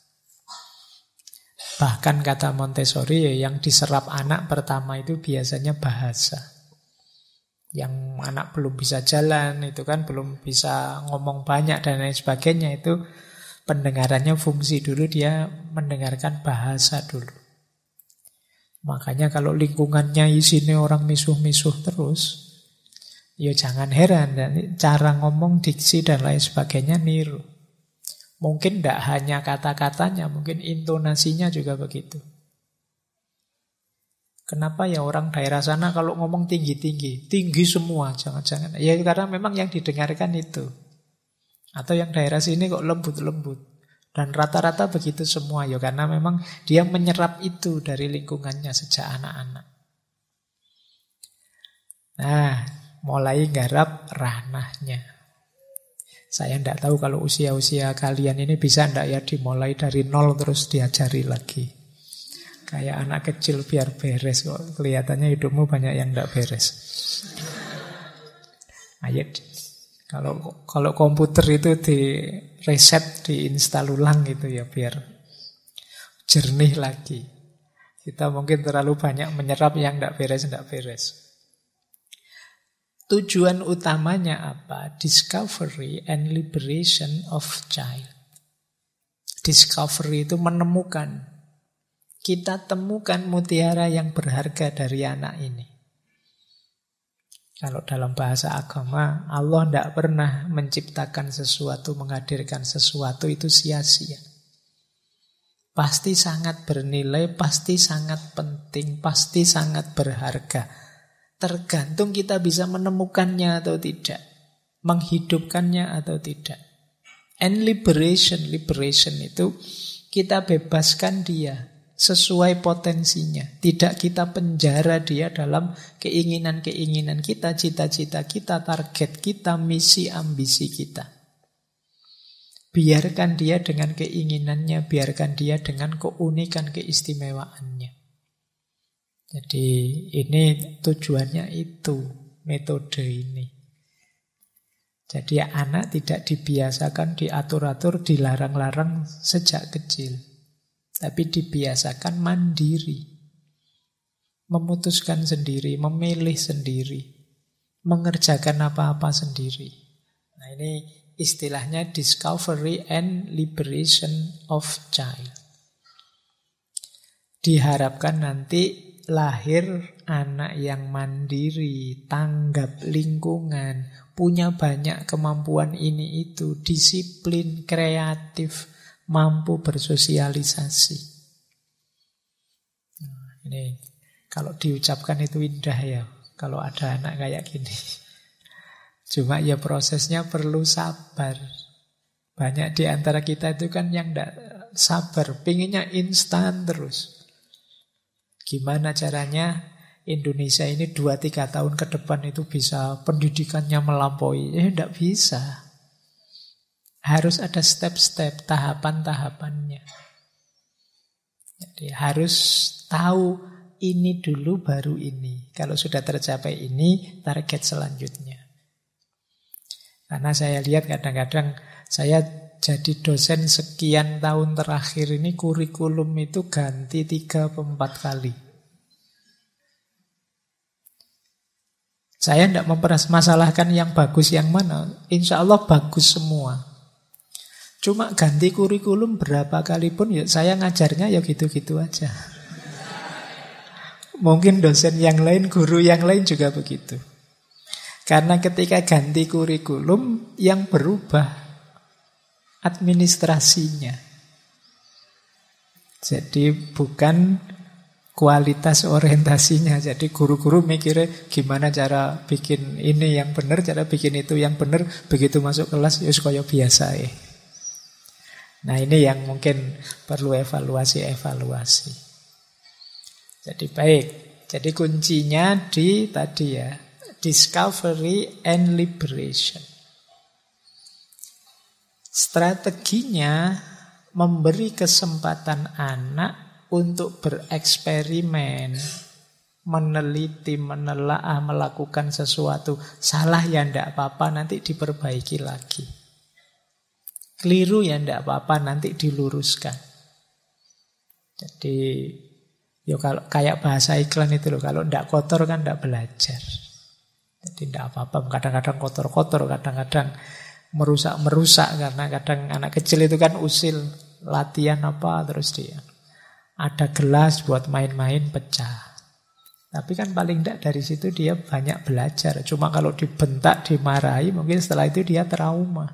Bahkan kata Montessori yang diserap anak pertama itu biasanya bahasa. Yang anak belum bisa jalan, itu kan belum bisa ngomong banyak dan lain sebagainya, itu pendengarannya fungsi dulu, dia mendengarkan bahasa dulu. Makanya kalau lingkungannya isinya orang misuh-misuh terus, ya jangan heran, cara ngomong, diksi dan lain sebagainya niru. Mungkin tidak hanya kata-katanya, mungkin intonasinya juga begitu. Kenapa ya orang daerah sana kalau ngomong tinggi-tinggi? Tinggi semua, jangan-jangan. Ya karena memang yang didengarkan itu. Atau yang daerah sini kok lembut-lembut. Dan rata-rata begitu semua. Ya karena memang dia menyerap itu dari lingkungannya sejak anak-anak. Nah, mulai garap ranahnya. Saya tidak tahu kalau usia-usia kalian ini bisa tidak ya dimulai dari nol terus diajari lagi. Kayak anak kecil biar beres kok. Kelihatannya hidupmu banyak yang tidak beres. Ayo, kalau komputer itu di reset, diinstal ulang gitu ya biar jernih lagi. Kita mungkin terlalu banyak menyerap yang tidak beres. Tujuan utamanya apa? Discovery and liberation of child. Discovery itu menemukan. Kita temukan mutiara yang berharga dari anak ini. Kalau dalam bahasa agama, Allah tidak pernah menciptakan sesuatu, menghadirkan sesuatu itu sia-sia. Pasti sangat bernilai, pasti sangat penting, pasti sangat berharga. Tergantung kita bisa menemukannya atau tidak, menghidupkannya atau tidak. And liberation itu kita bebaskan dia sesuai potensinya. Tidak kita penjara dia dalam keinginan-keinginan kita, cita-cita kita, target kita, misi, ambisi kita. Biarkan dia dengan keinginannya, biarkan dia dengan keunikan, keistimewaannya. Jadi ini tujuannya itu, metode ini. Jadi anak tidak dibiasakan, diatur-atur, dilarang-larang sejak kecil. Tapi dibiasakan mandiri. Memutuskan sendiri, memilih sendiri. Mengerjakan apa-apa sendiri. Nah ini istilahnya discovery and liberation of child. Diharapkan nanti lahir anak yang mandiri, tanggap lingkungan, punya banyak kemampuan ini itu, disiplin, kreatif, mampu bersosialisasi. Nah, ini kalau diucapkan itu indah ya, kalau ada anak kayak gini. Cuma ya prosesnya perlu sabar. Banyak di antara kita itu kan yang tidak sabar, pinginnya instan terus. Gimana caranya Indonesia ini 2-3 tahun ke depan itu bisa pendidikannya melampaui? Tidak bisa. Harus ada step-step, tahapan-tahapannya. Jadi harus tahu ini dulu baru ini. Kalau sudah tercapai ini, target selanjutnya. Karena saya lihat kadang-kadang saya jadi dosen sekian tahun terakhir ini kurikulum itu ganti 3-4 kali. Saya tidak mempermasalahkan yang bagus yang mana. Insya Allah bagus semua. Cuma ganti kurikulum berapa kali pun ya saya ngajarnya ya gitu-gitu aja. Mungkin dosen yang lain, guru yang lain juga begitu. Karena ketika ganti kurikulum yang berubah administrasinya. Jadi bukan kualitas orientasinya. Jadi guru-guru mikirnya gimana cara bikin ini yang benar, cara bikin itu yang benar. Begitu masuk kelas ya kaya biasa ya. Nah ini yang mungkin perlu evaluasi. Jadi baik. Jadi kuncinya di tadi ya, discovery and liberation. Strateginya memberi kesempatan anak untuk bereksperimen, meneliti, menelaah, melakukan sesuatu. Salah ya tidak apa-apa, nanti diperbaiki lagi. Keliru ya tidak apa-apa, nanti diluruskan. Jadi, ya kalau kayak bahasa iklan itu loh, kalau tidak kotor kan tidak belajar. Jadi tidak apa-apa, kadang-kadang kotor-kotor, kadang-kadang merusak-merusak, karena kadang anak kecil itu kan usil, latihan apa, terus dia ada gelas buat main-main pecah. Tapi kan paling tidak dari situ dia banyak belajar. Cuma kalau dibentak, dimarahi, mungkin setelah itu dia trauma.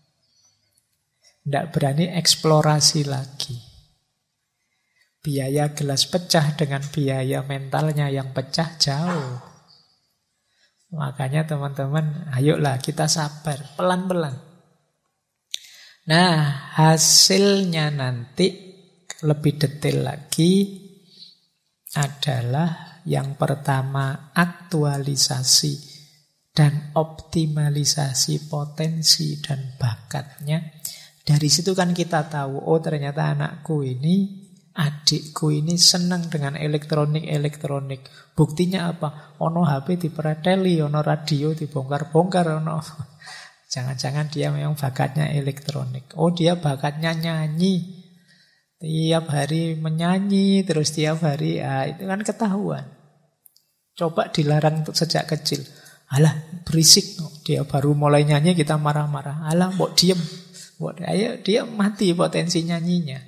Tidak berani eksplorasi lagi. Biaya gelas pecah dengan biaya mentalnya yang pecah jauh. Makanya teman-teman, ayolah kita sabar, pelan-pelan. Nah, hasilnya nanti lebih detail lagi adalah yang pertama aktualisasi dan optimalisasi potensi dan bakatnya. Dari situ kan kita tahu, oh ternyata anakku ini, adikku ini senang dengan elektronik. Buktinya apa? Ono HP dipereteli, ono radio dibongkar-bongkar, ono. Jangan-jangan dia memang bakatnya elektronik. Oh dia bakatnya nyanyi. Tiap hari menyanyi, terus tiap hari, itu kan ketahuan. Coba dilarang sejak kecil. Alah berisik, dia baru mulai nyanyi kita marah-marah. Alah mbok diem, ayo dia mati potensi nyanyinya.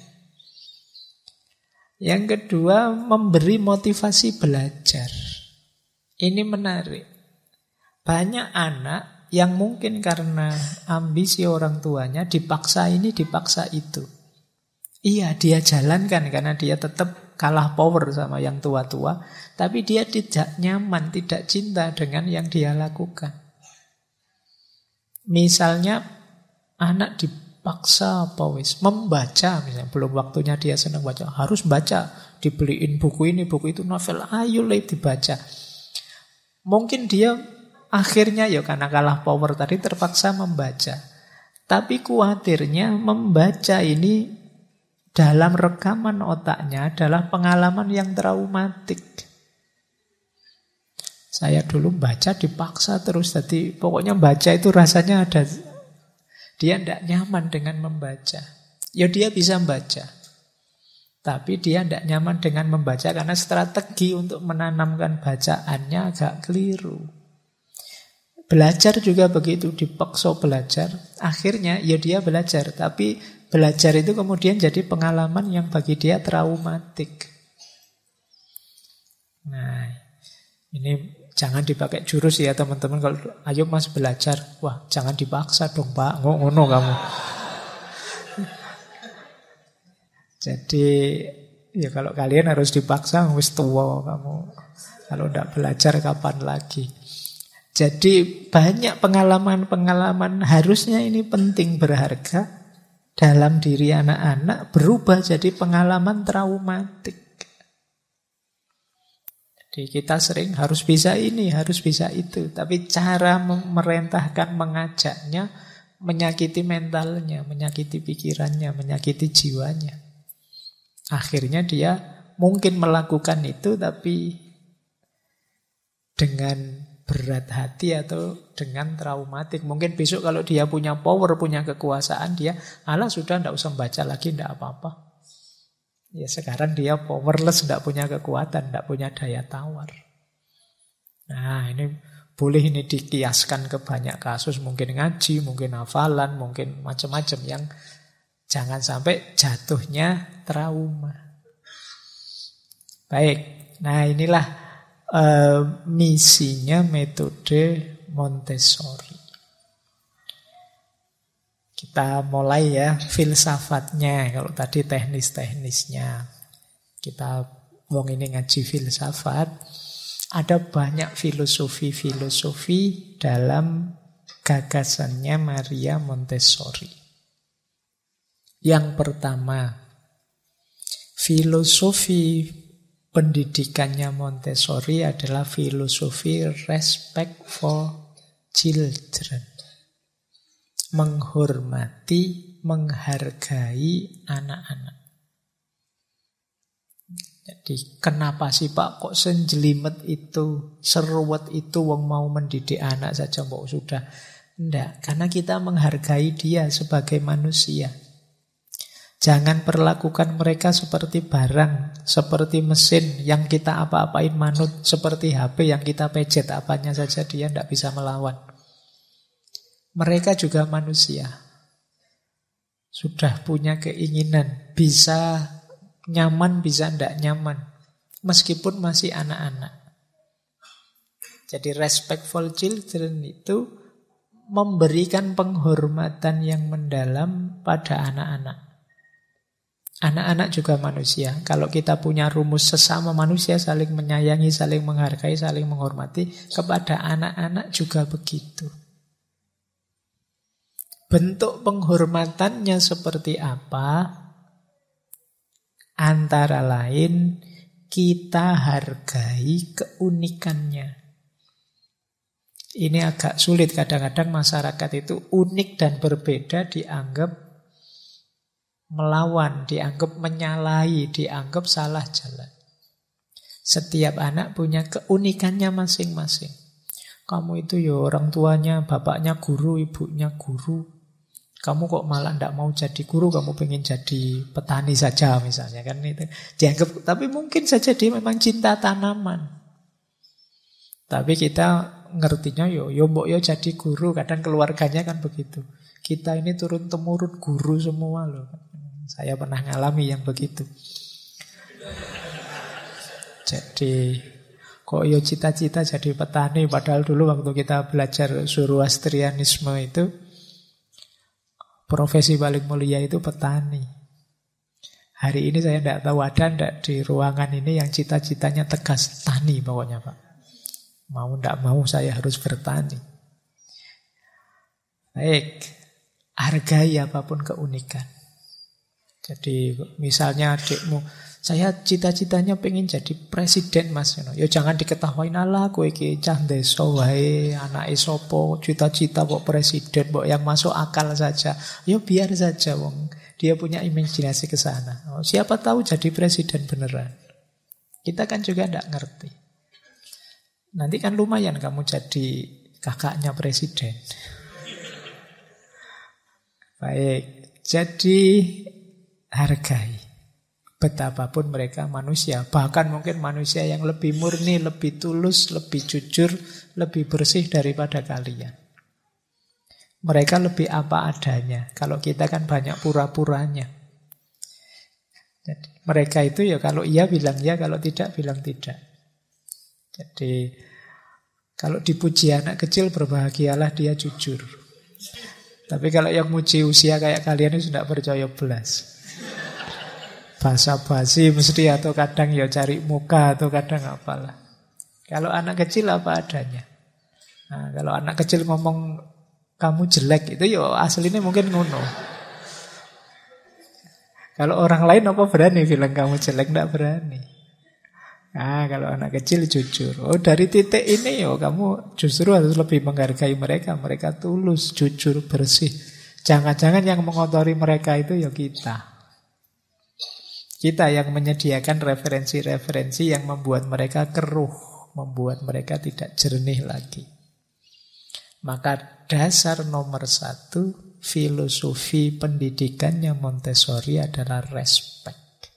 Yang kedua, memberi motivasi belajar. Ini menarik. Banyak anak yang mungkin karena ambisi orang tuanya dipaksa ini, dipaksa itu. Iya, dia jalankan karena dia tetap kalah power sama yang tua-tua, tapi dia tidak nyaman, tidak cinta dengan yang dia lakukan. Misalnya anak dipaksa membaca, misalnya belum waktunya dia senang baca, harus baca, dibeliin buku ini, buku itu, novel, ayo dibaca. Mungkin dia akhirnya karena kalah power tadi terpaksa membaca. Tapi khawatirnya membaca ini dalam rekaman otaknya adalah pengalaman yang traumatik. Saya dulu baca dipaksa terus, jadi pokoknya baca itu rasanya ada. Dia tidak nyaman dengan membaca. Ya dia bisa membaca, tapi dia tidak nyaman dengan membaca karena strategi untuk menanamkan bacaannya agak keliru. Belajar juga begitu, dipaksa belajar. Akhirnya dia belajar, tapi belajar itu kemudian jadi pengalaman yang bagi dia traumatik. Nah, ini jangan dipakai jurus ya teman-teman. Kalau ayo mas belajar, wah jangan dipaksa dong pak, ngono kamu. Jadi kalau kalian harus dipaksa, wis tua kamu. Kalau tidak belajar kapan lagi? Jadi banyak pengalaman-pengalaman harusnya ini penting, berharga dalam diri anak-anak berubah jadi pengalaman traumatik. Jadi kita sering harus bisa ini, harus bisa itu. Tapi cara memerintahkan, mengajaknya menyakiti mentalnya, menyakiti pikirannya, menyakiti jiwanya. Akhirnya dia mungkin melakukan itu tapi dengan berat hati atau dengan traumatik. Mungkin besok kalau dia punya power, punya kekuasaan, dia sudah tidak usah baca lagi, tidak apa-apa. Ya sekarang dia powerless, tidak punya kekuatan, tidak punya daya tawar. Nah ini boleh ini dikiaskan ke banyak kasus, mungkin ngaji, mungkin hafalan, mungkin macam-macam yang jangan sampai jatuhnya trauma. Baik, nah inilah misinya metode Montessori. Kita mulai ya filsafatnya. Kalau tadi teknis-teknisnya, kita ini ngaji filsafat. Ada banyak filosofi-filosofi dalam gagasannya Maria Montessori. Yang pertama, filosofi pendidikannya Montessori adalah filosofi respect for children. Menghormati, menghargai anak-anak. Jadi kenapa sih Pak kok senjelimet itu, seruwet itu wong mau mendidik anak saja mbok sudah. Enggak, karena kita menghargai dia sebagai manusia. Jangan perlakukan mereka seperti barang, seperti mesin yang kita apa-apain manut, seperti HP yang kita pejet apanya saja dia tidak bisa melawan. Mereka juga manusia. Sudah punya keinginan, bisa nyaman, bisa tidak nyaman. Meskipun masih anak-anak. Jadi respectful children itu memberikan penghormatan yang mendalam pada anak-anak. Anak-anak juga manusia. Kalau kita punya rumus sesama manusia, saling menyayangi, saling menghargai, saling menghormati, kepada anak-anak juga begitu. Bentuk penghormatannya seperti apa? Antara lain, kita hargai keunikannya. Ini agak sulit, kadang-kadang masyarakat itu unik dan berbeda dianggap melawan, dianggap menyalahi, dianggap salah jalan. Setiap anak punya keunikannya masing-masing. Kamu itu ya orang tuanya, bapaknya guru, ibunya guru. Kamu kok malah tidak mau jadi guru, kamu pengen jadi petani saja misalnya, kan itu dianggap. Tapi mungkin saja dia memang cinta tanaman. Tapi kita ngertinya yo mbok yo jadi guru, kadang keluarganya kan begitu. Kita ini turun temurun guru semua loh. Saya pernah ngalami yang begitu. Jadi kok yo cita-cita jadi petani, padahal dulu waktu kita belajar Zoroastrianisme itu profesi paling mulia itu petani. Hari ini saya tidak tahu ada tidak di ruangan ini yang cita-citanya tegas tani pokoknya Pak. Mau tidak mau saya harus bertani. Baik, hargai apapun keunikan. Jadi misalnya adikmu, saya cita-citanya pengen jadi presiden mas. Ya jangan diketawain Allah, kowe iki cah desa wae, anake sapa, cita-cita kok presiden, kok yang masuk akal saja. Ya biar saja wong. Dia punya imajinasi ke sana. Oh, siapa tahu jadi presiden beneran. Kita kan juga tidak ngerti. Nanti kan lumayan kamu jadi kakaknya presiden. Baik, jadi hargai. Betapapun mereka manusia, bahkan mungkin manusia yang lebih murni, lebih tulus, lebih jujur, lebih bersih daripada kalian. Mereka lebih apa adanya. Kalau kita kan banyak pura-puranya. Jadi, mereka itu ya kalau iya bilang ya, kalau tidak bilang tidak. Jadi kalau dipuji anak kecil berbahagialah dia jujur. Tapi kalau yang muji usia kayak kalian itu tidak percaya belas. Basa-basi mesti atau kadang ya cari muka atau kadang apalah. Kalau anak kecil apa adanya. Nah, kalau anak kecil ngomong kamu jelek itu ya aslinya mungkin ngono. Kalau orang lain apa berani bilang kamu jelek, tidak berani. Nah, kalau anak kecil jujur. Oh, dari titik ini yo kamu justru harus lebih menghargai mereka. Mereka tulus, jujur, bersih. Jangan-jangan yang mengotori mereka itu ya kita. Kita yang menyediakan referensi-referensi yang membuat mereka keruh, membuat mereka tidak jernih lagi. Maka dasar nomor 1 filosofi pendidikannya Montessori adalah respect.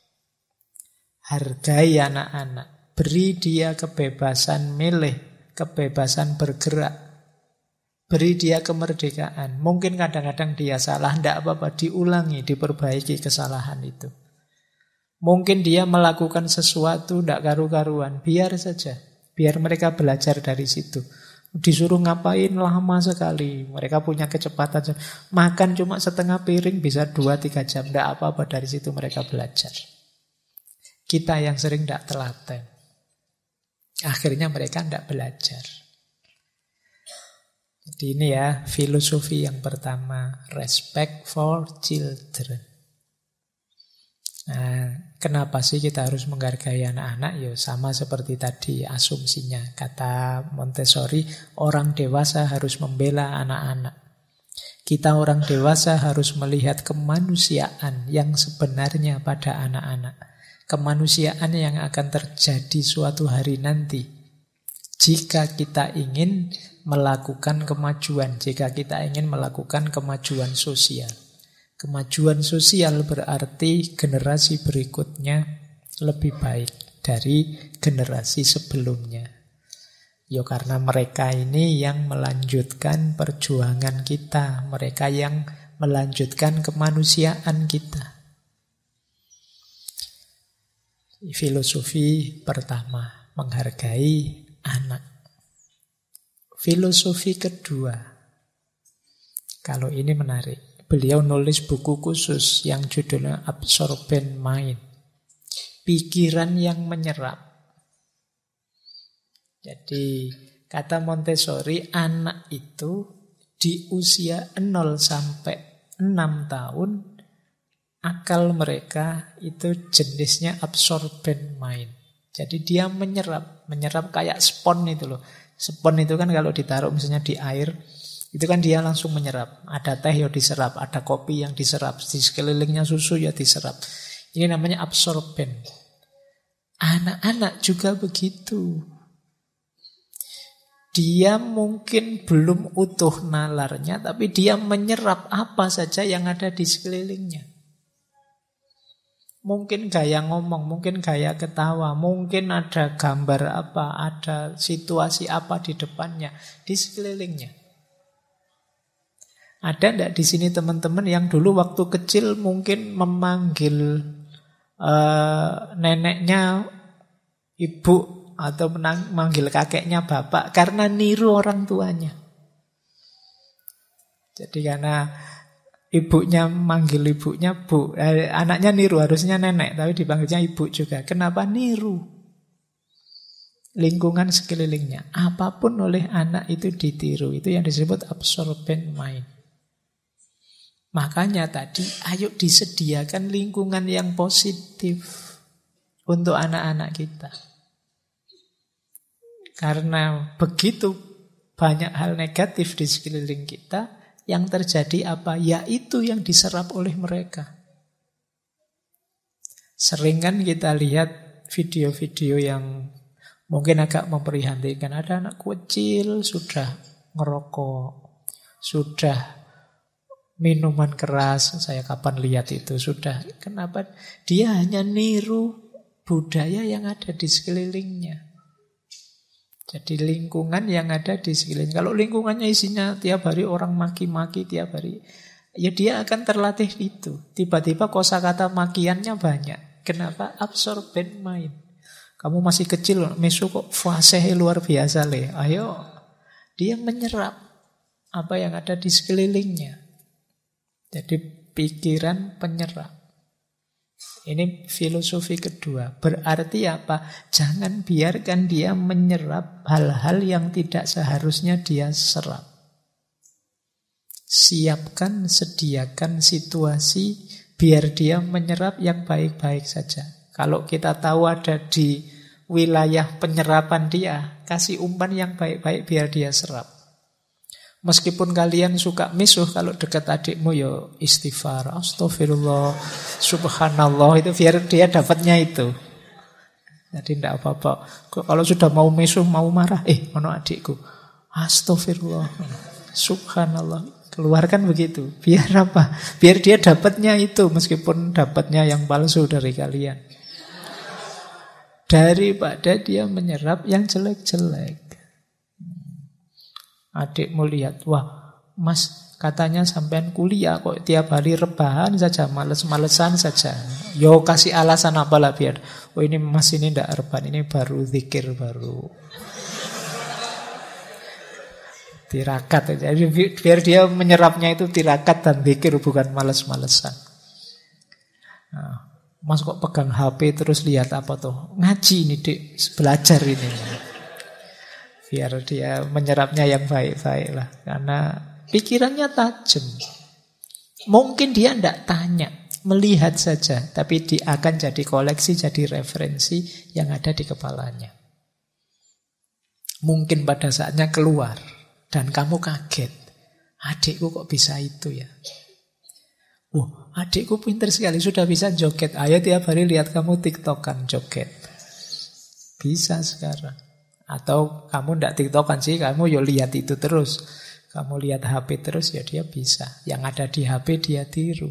Hargai anak-anak, beri dia kebebasan milih, kebebasan bergerak, beri dia kemerdekaan. Mungkin kadang-kadang dia salah, tidak apa-apa, diulangi, diperbaiki kesalahan itu. Mungkin dia melakukan sesuatu tidak karu-karuan, biar saja, biar mereka belajar dari situ. Disuruh ngapain lama sekali, mereka punya kecepatan, makan cuma setengah piring bisa 2-3 jam, tidak apa-apa, dari situ mereka belajar. Kita yang sering tidak telaten. Akhirnya mereka tidak belajar. Jadi ini ya filosofi yang pertama. Respect for children. Nah, kenapa sih kita harus menghargai anak-anak? Ya sama seperti tadi asumsinya. Kata Montessori, orang dewasa harus membela anak-anak. Kita orang dewasa harus melihat kemanusiaan yang sebenarnya pada anak-anak. Kemanusiaan yang akan terjadi suatu hari nanti jika kita ingin melakukan kemajuan, jika kita ingin melakukan kemajuan sosial. Kemajuan sosial berarti generasi berikutnya lebih baik dari generasi sebelumnya. Ya karena mereka ini yang melanjutkan perjuangan kita, mereka yang melanjutkan kemanusiaan kita. Filosofi pertama, menghargai anak. Filosofi kedua, kalau ini menarik. Beliau nulis buku khusus yang judulnya Absorbent Mind. Pikiran yang menyerap. Jadi kata Montessori, anak itu di usia 0 sampai 6 tahun akal mereka itu jenisnya absorbent mind. Jadi dia menyerap kayak spon itu loh. Spon itu kan kalau ditaruh misalnya di air, itu kan dia langsung menyerap. Ada teh ya diserap, ada kopi yang diserap, di sekelilingnya susu ya diserap. Ini namanya absorben. Anak-anak juga begitu. Dia mungkin belum utuh nalarnya, tapi dia menyerap apa saja yang ada di sekelilingnya. Mungkin gaya ngomong, mungkin gaya ketawa, mungkin ada gambar apa, ada situasi apa di depannya, di sekelilingnya. Ada enggak di sini teman-teman yang dulu waktu kecil mungkin memanggil neneknya ibu atau memanggil kakeknya bapak karena niru orang tuanya. Jadi karena ibunya manggil ibunya bu, anaknya niru, harusnya nenek, tapi dipanggilnya ibu juga. Kenapa niru? Lingkungan sekelilingnya. Apapun oleh anak itu ditiru. Itu yang disebut absorbent mind. Makanya tadi, ayo disediakan lingkungan yang positif untuk anak-anak kita. Karena begitu banyak hal negatif di sekeliling kita, yang terjadi apa? Yaitu yang diserap oleh mereka. Sering kan kita lihat video-video yang mungkin agak memprihatinkan. Ada anak kecil sudah ngerokok, sudah minuman keras. Saya kapan lihat itu sudah. Kenapa? Dia hanya niru budaya yang ada di sekelilingnya. Jadi lingkungan yang ada di sekeliling. Kalau lingkungannya isinya tiap hari orang maki-maki tiap hari, ya dia akan terlatih itu. Tiba-tiba kosakata makiannya banyak. Kenapa? Absorbent mind. Kamu masih kecil, mesu kok fasih luar biasa le. Ayo, dia menyerap apa yang ada di sekelilingnya. Jadi pikiran penyerap. Ini filosofi kedua. Berarti apa? Jangan biarkan dia menyerap hal-hal yang tidak seharusnya dia serap. Siapkan, sediakan situasi biar dia menyerap yang baik-baik saja. Kalau kita tahu ada di wilayah penyerapan dia, kasih umpan yang baik-baik biar dia serap. Meskipun kalian suka misuh, kalau dekat adikmu ya istighfar, astagfirullah, subhanallah, itu biar dia dapatnya itu. Jadi tidak apa-apa. Kalau sudah mau misuh, mau marah, mana adikku, astagfirullah, subhanallah, keluarkan begitu. Biar apa? Biar dia dapatnya itu, meskipun dapatnya yang palsu dari kalian. Daripada dia menyerap yang jelek-jelek. Adikmu lihat, wah mas katanya sampean kuliah kok tiap hari rebahan saja, males-malesan saja. Yo kasih alasan apalah biar, oh ini mas ini ndak rebahan, ini baru zikir baru. Tirakat, jadi biar dia menyerapnya itu tirakat dan zikir bukan males-malesan. Nah, mas kok pegang HP terus lihat apa tuh? Ngaji ini dik, belajar ini. Biar dia menyerapnya yang baik-baik lah. Karena pikirannya tajam. Mungkin dia tidak tanya, melihat saja. Tapi dia akan jadi koleksi, jadi referensi yang ada di kepalanya. Mungkin pada saatnya keluar. Dan kamu kaget. Adikku kok bisa itu ya. Adikku pintar sekali, sudah bisa joget. Ayo tiap hari lihat kamu TikTokan joget. Bisa sekarang. Atau kamu tidak TikTokan sih, kamu yo lihat itu terus. Kamu lihat HP terus, ya dia bisa. Yang ada di HP dia tiru.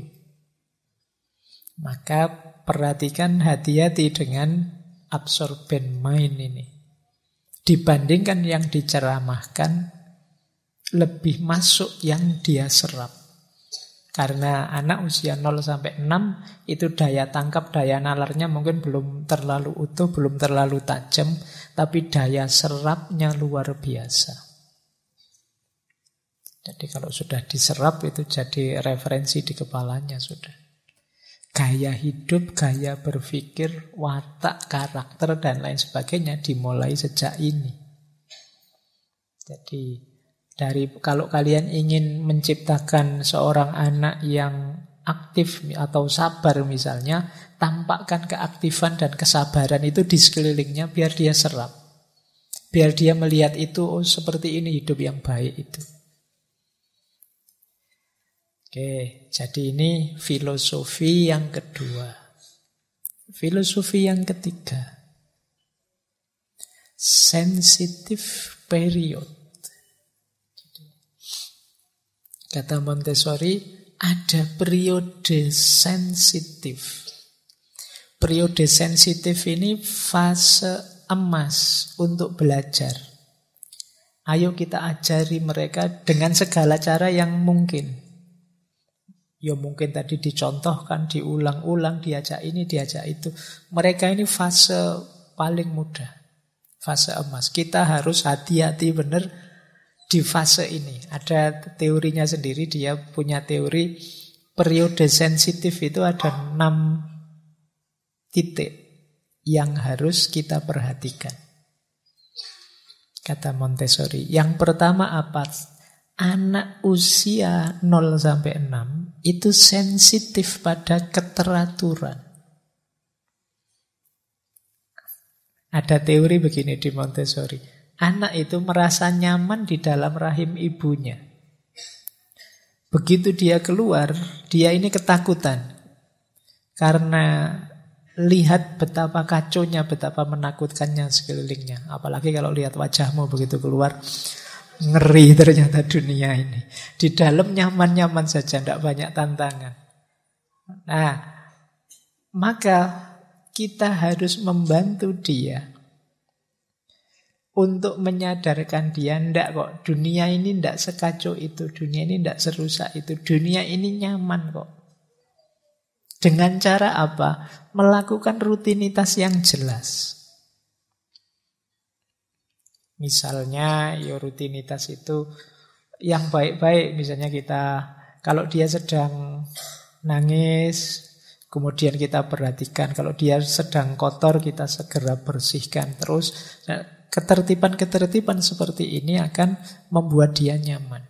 Maka perhatikan, hati-hati dengan absorbent mind ini. Dibandingkan yang diceramahkan, lebih masuk yang dia serap. Karena anak usia 0-6 itu daya tangkap, daya nalarnya mungkin belum terlalu utuh, belum terlalu tajam, tapi daya serapnya luar biasa. Jadi kalau sudah diserap itu jadi referensi di kepalanya sudah. Gaya hidup, gaya berpikir, watak, karakter, dan lain sebagainya dimulai sejak ini. Jadi kalau kalian ingin menciptakan seorang anak yang aktif atau sabar misalnya, tampakkan keaktifan dan kesabaran itu di sekelilingnya biar dia serap. Biar dia melihat itu, oh seperti ini hidup yang baik itu. Oke, jadi ini filosofi yang kedua. Filosofi yang ketiga, sensitive period. Kata Montessori, ada periode sensitif. Periode sensitif ini fase emas untuk belajar. Ayo kita ajari mereka dengan segala cara yang mungkin. Ya mungkin tadi dicontohkan, diulang-ulang, diajak ini, diajak itu. Mereka ini fase paling mudah. Fase emas. Kita harus hati-hati benar di fase ini. Ada teorinya sendiri, dia punya teori periode sensitif itu ada 6 titik yang harus kita perhatikan. Kata Montessori. Yang pertama apa? Anak usia 0 sampai 6 itu sensitif pada keteraturan. Ada teori begini di Montessori. Anak itu merasa nyaman di dalam rahim ibunya. Begitu dia keluar, dia ini ketakutan. Karena lihat betapa kacaunya, betapa menakutkannya sekelilingnya. Apalagi kalau lihat wajahmu begitu keluar, ngeri ternyata dunia ini. Di dalam nyaman-nyaman saja, tidak banyak tantangan. Nah, maka kita harus membantu dia untuk menyadarkan dia, ndak kok, dunia ini ndak sekacau itu, dunia ini ndak serusak itu, dunia ini nyaman kok. Dengan cara apa? Melakukan rutinitas yang jelas. Misalnya, ya rutinitas itu yang baik-baik. Misalnya kita, kalau dia sedang nangis, kemudian kita perhatikan. Kalau dia sedang kotor, kita segera bersihkan. Terus, ketertiban-ketertiban seperti ini akan membuat dia nyaman.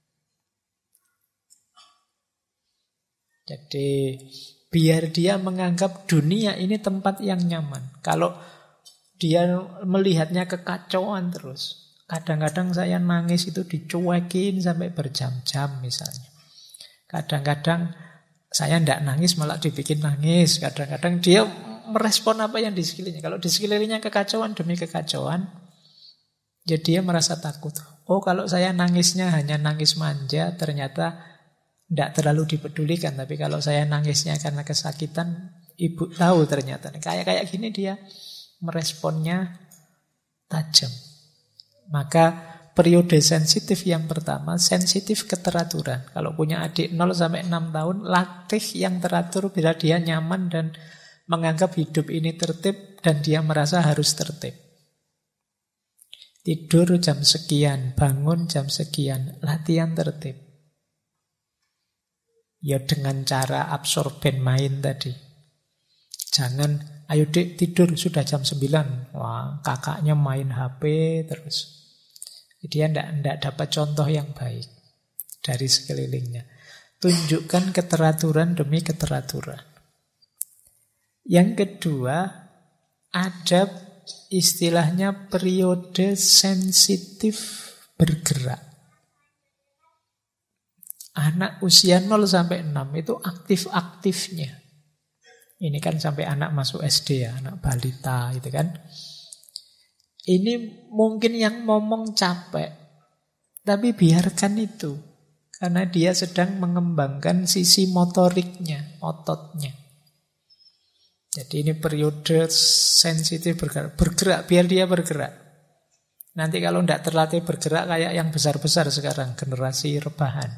Jadi, biar dia menganggap dunia ini tempat yang nyaman. Kalau dia melihatnya kekacauan terus. Kadang-kadang saya nangis itu dicuekin sampai berjam-jam misalnya. Kadang-kadang saya tidak nangis malah dibikin nangis. Kadang-kadang dia merespon apa yang di sekelilingnya. Kalau di sekelilingnya kekacauan demi kekacauan, ya dia merasa takut. Oh kalau saya nangisnya hanya nangis manja, ternyata tidak terlalu dipedulikan. Tapi kalau saya nangisnya karena kesakitan, ibu tahu ternyata. Kayak gini dia meresponnya tajam. Maka periode sensitif yang pertama, sensitif keteraturan. Kalau punya adik 0 sampai 6 tahun, latih yang teratur bila dia nyaman dan menganggap hidup ini tertib dan dia merasa harus tertib. Tidur jam sekian, bangun jam sekian, latihan tertib. Ya dengan cara absorben main tadi. Jangan, ayo dik tidur sudah jam 9. Wah, kakaknya main HP terus. Dia tidak dapat contoh yang baik dari sekelilingnya. Tunjukkan keteraturan demi keteraturan. Yang kedua, ada istilahnya periode sensitif bergerak. Anak usia 0 sampai 6 itu aktif-aktifnya. Ini kan sampai anak masuk SD ya, anak balita gitu kan. Ini mungkin yang ngomong capek, tapi biarkan itu. Karena dia sedang mengembangkan sisi motoriknya, ototnya. Jadi ini periode sensitif bergerak, biar dia bergerak. Nanti kalau tidak terlatih bergerak kayak yang besar-besar sekarang, generasi rebahan.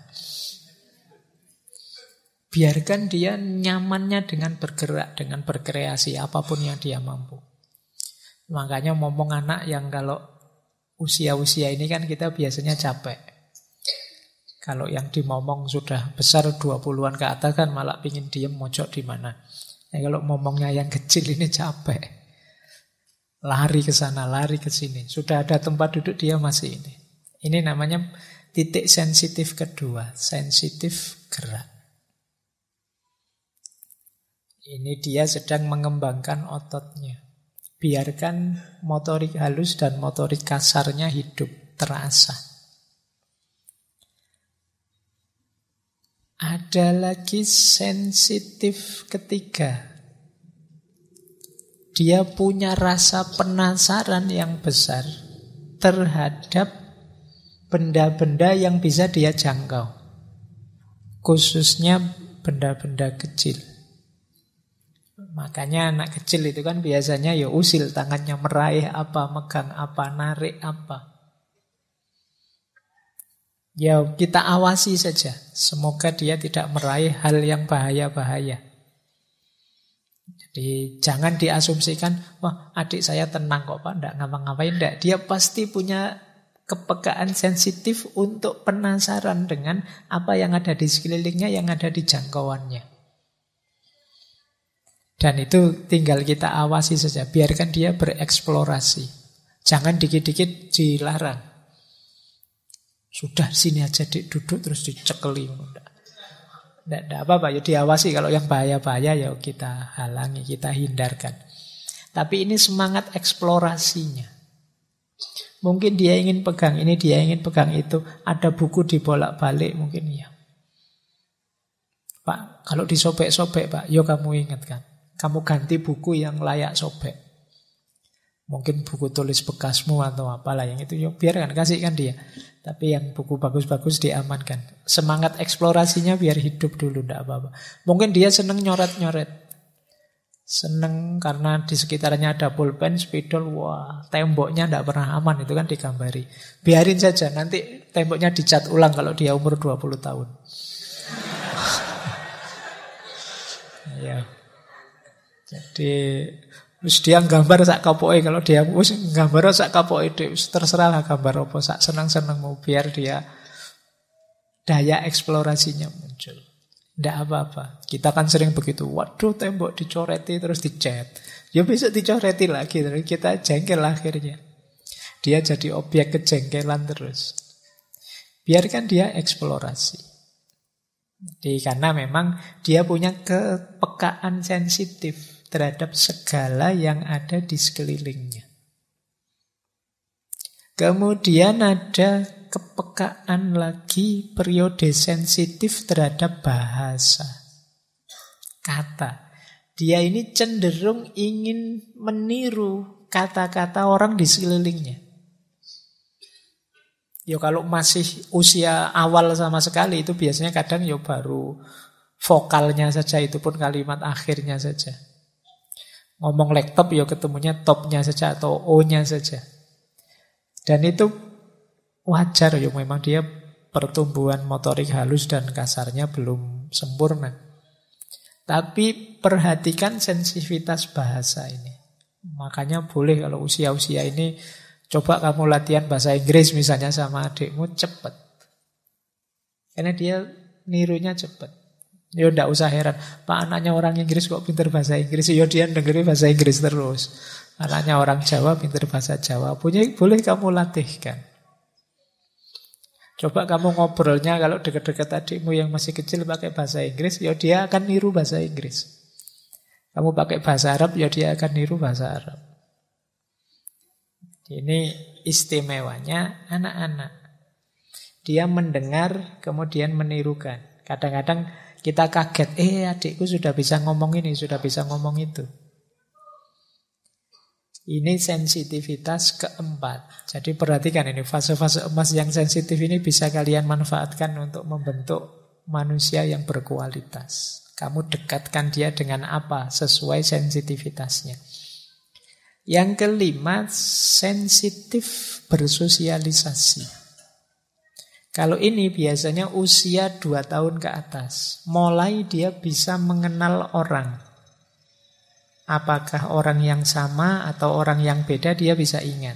Biarkan dia nyamannya dengan bergerak, dengan berkreasi, apapun yang dia mampu. Makanya ngomong anak yang kalau usia-usia ini kan kita biasanya capek. Kalau yang dimomong sudah besar 20-an ke atas kan malah pingin diem mojok di mana. Ya, kalau ngomongnya yang kecil ini capek. Lari ke sana, lari ke sini. Sudah ada tempat duduk dia masih ini. Ini namanya titik sensitif kedua, sensitif gerak. Ini dia sedang mengembangkan ototnya. Biarkan motorik halus dan motorik kasarnya hidup, terasa. Ada lagi sensitif ketiga. Dia punya rasa penasaran yang besar terhadap benda-benda yang bisa dia jangkau. Khususnya benda-benda kecil. Makanya anak kecil itu kan biasanya ya usil, tangannya meraih apa, megang apa, narik apa. Ya kita awasi saja. Semoga dia tidak meraih hal yang bahaya-bahaya. Jadi jangan diasumsikan, wah adik saya tenang kok Pak, tidak ngapa-ngapain. Tidak, dia pasti punya kepekaan sensitif untuk penasaran dengan apa yang ada di sekelilingnya, yang ada di jangkauannya. Dan itu tinggal kita awasi saja, biarkan dia bereksplorasi. Jangan dikit-dikit dilarang. Sudah sini aja dik, duduk terus dicekeli. Tidak apa-apa, ya diawasi. Kalau yang bahaya-bahaya ya kita halangi, kita hindarkan. Tapi ini semangat eksplorasinya. Mungkin dia ingin pegang ini, dia ingin pegang itu. Ada buku dibolak-balik mungkin ya. Pak, kalau disobek-sobek Pak, yo kamu ingatkan. Kamu ganti buku yang layak sobek. Mungkin buku tulis bekasmu atau apalah yang itu, yo biarkan, kasihkan dia. Tapi yang buku bagus-bagus diamankan. Semangat eksplorasinya biar hidup dulu, tidak apa-apa. Mungkin dia seneng nyoret-nyoret. Seneng karena di sekitarnya ada pulpen, spidol, wah temboknya tidak pernah aman, itu kan digambari. Biarin saja, nanti temboknya dicat ulang kalau dia umur 20 tahun. Ya. Jadi wis dia gambar sak kapoke, kalau dia wis gambar sak kapoke terserah lah gambar apa, sak seneng-seneng mau, biar dia daya eksplorasinya muncul. Tidak apa-apa. Kita kan sering begitu. Waduh tembok dicoreti terus dicat. Ya besok dicoreti lagi, terus kita jengkel akhirnya. Dia jadi objek kejengkelan terus. Biarkan dia eksplorasi. Jadi karena memang dia punya kepekaan sensitif terhadap segala yang ada di sekelilingnya. Kemudian ada kepekaan lagi, periode sensitif terhadap bahasa, kata. Dia ini cenderung ingin meniru kata-kata orang di sekelilingnya. Ya kalau masih usia awal sama sekali itu biasanya kadang ya baru vokalnya saja, itu pun kalimat akhirnya saja. Ngomong laptop ya ketemunya topnya saja atau o-nya saja. Dan itu wajar ya, memang dia pertumbuhan motorik halus dan kasarnya belum sempurna. Tapi perhatikan sensitivitas bahasa ini. Makanya boleh kalau usia-usia ini coba kamu latihan bahasa Inggris misalnya sama adikmu, cepat. Karena dia nirunya cepat. Ya tidak usah heran, Pak anaknya orang Inggris kok pintar bahasa Inggris. Ya dia dengerin bahasa Inggris terus. Anaknya orang Jawa pintar bahasa Jawa. Boleh kamu latihkan. Coba kamu ngobrolnya kalau dekat-dekat adikmu yang masih kecil pakai bahasa Inggris, ya dia akan niru bahasa Inggris. Kamu pakai bahasa Arab, ya dia akan niru bahasa Arab. Ini istimewanya anak-anak. Dia mendengar kemudian menirukan. Kadang-kadang kita kaget, adikku sudah bisa ngomong ini, sudah bisa ngomong itu. Ini sensitivitas keempat. Jadi perhatikan ini, fase-fase emas yang sensitif ini bisa kalian manfaatkan untuk membentuk manusia yang berkualitas. Kamu dekatkan dia dengan apa sesuai sensitivitasnya. Yang kelima, sensitif bersosialisasi. Kalau ini biasanya usia 2 tahun ke atas. Mulai dia bisa mengenal orang. Apakah orang yang sama atau orang yang beda dia bisa ingat.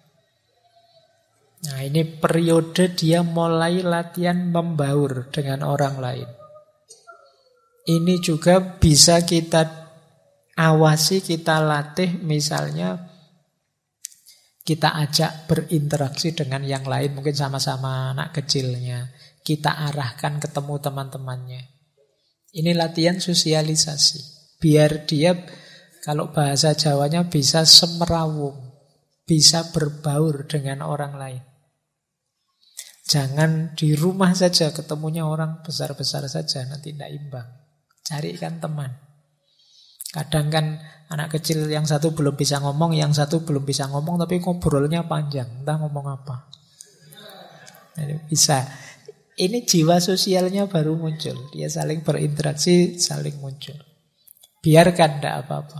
Nah ini periode dia mulai latihan membaur dengan orang lain. Ini juga bisa kita awasi, kita latih, misalnya kita ajak berinteraksi dengan yang lain, mungkin sama-sama anak kecilnya. Kita arahkan ketemu teman-temannya. Ini latihan sosialisasi. Biar dia, kalau bahasa Jawanya, bisa semerawung, bisa berbaur dengan orang lain. Jangan di rumah saja ketemunya orang besar-besar saja, nanti tidak imbang. Carikan teman. Kadang kan anak kecil yang satu belum bisa ngomong, yang satu belum bisa ngomong, tapi ngobrolnya panjang, entah ngomong apa. Jadi bisa. Ini jiwa sosialnya baru muncul. Dia saling berinteraksi, saling muncul. Biarkan, tidak apa-apa.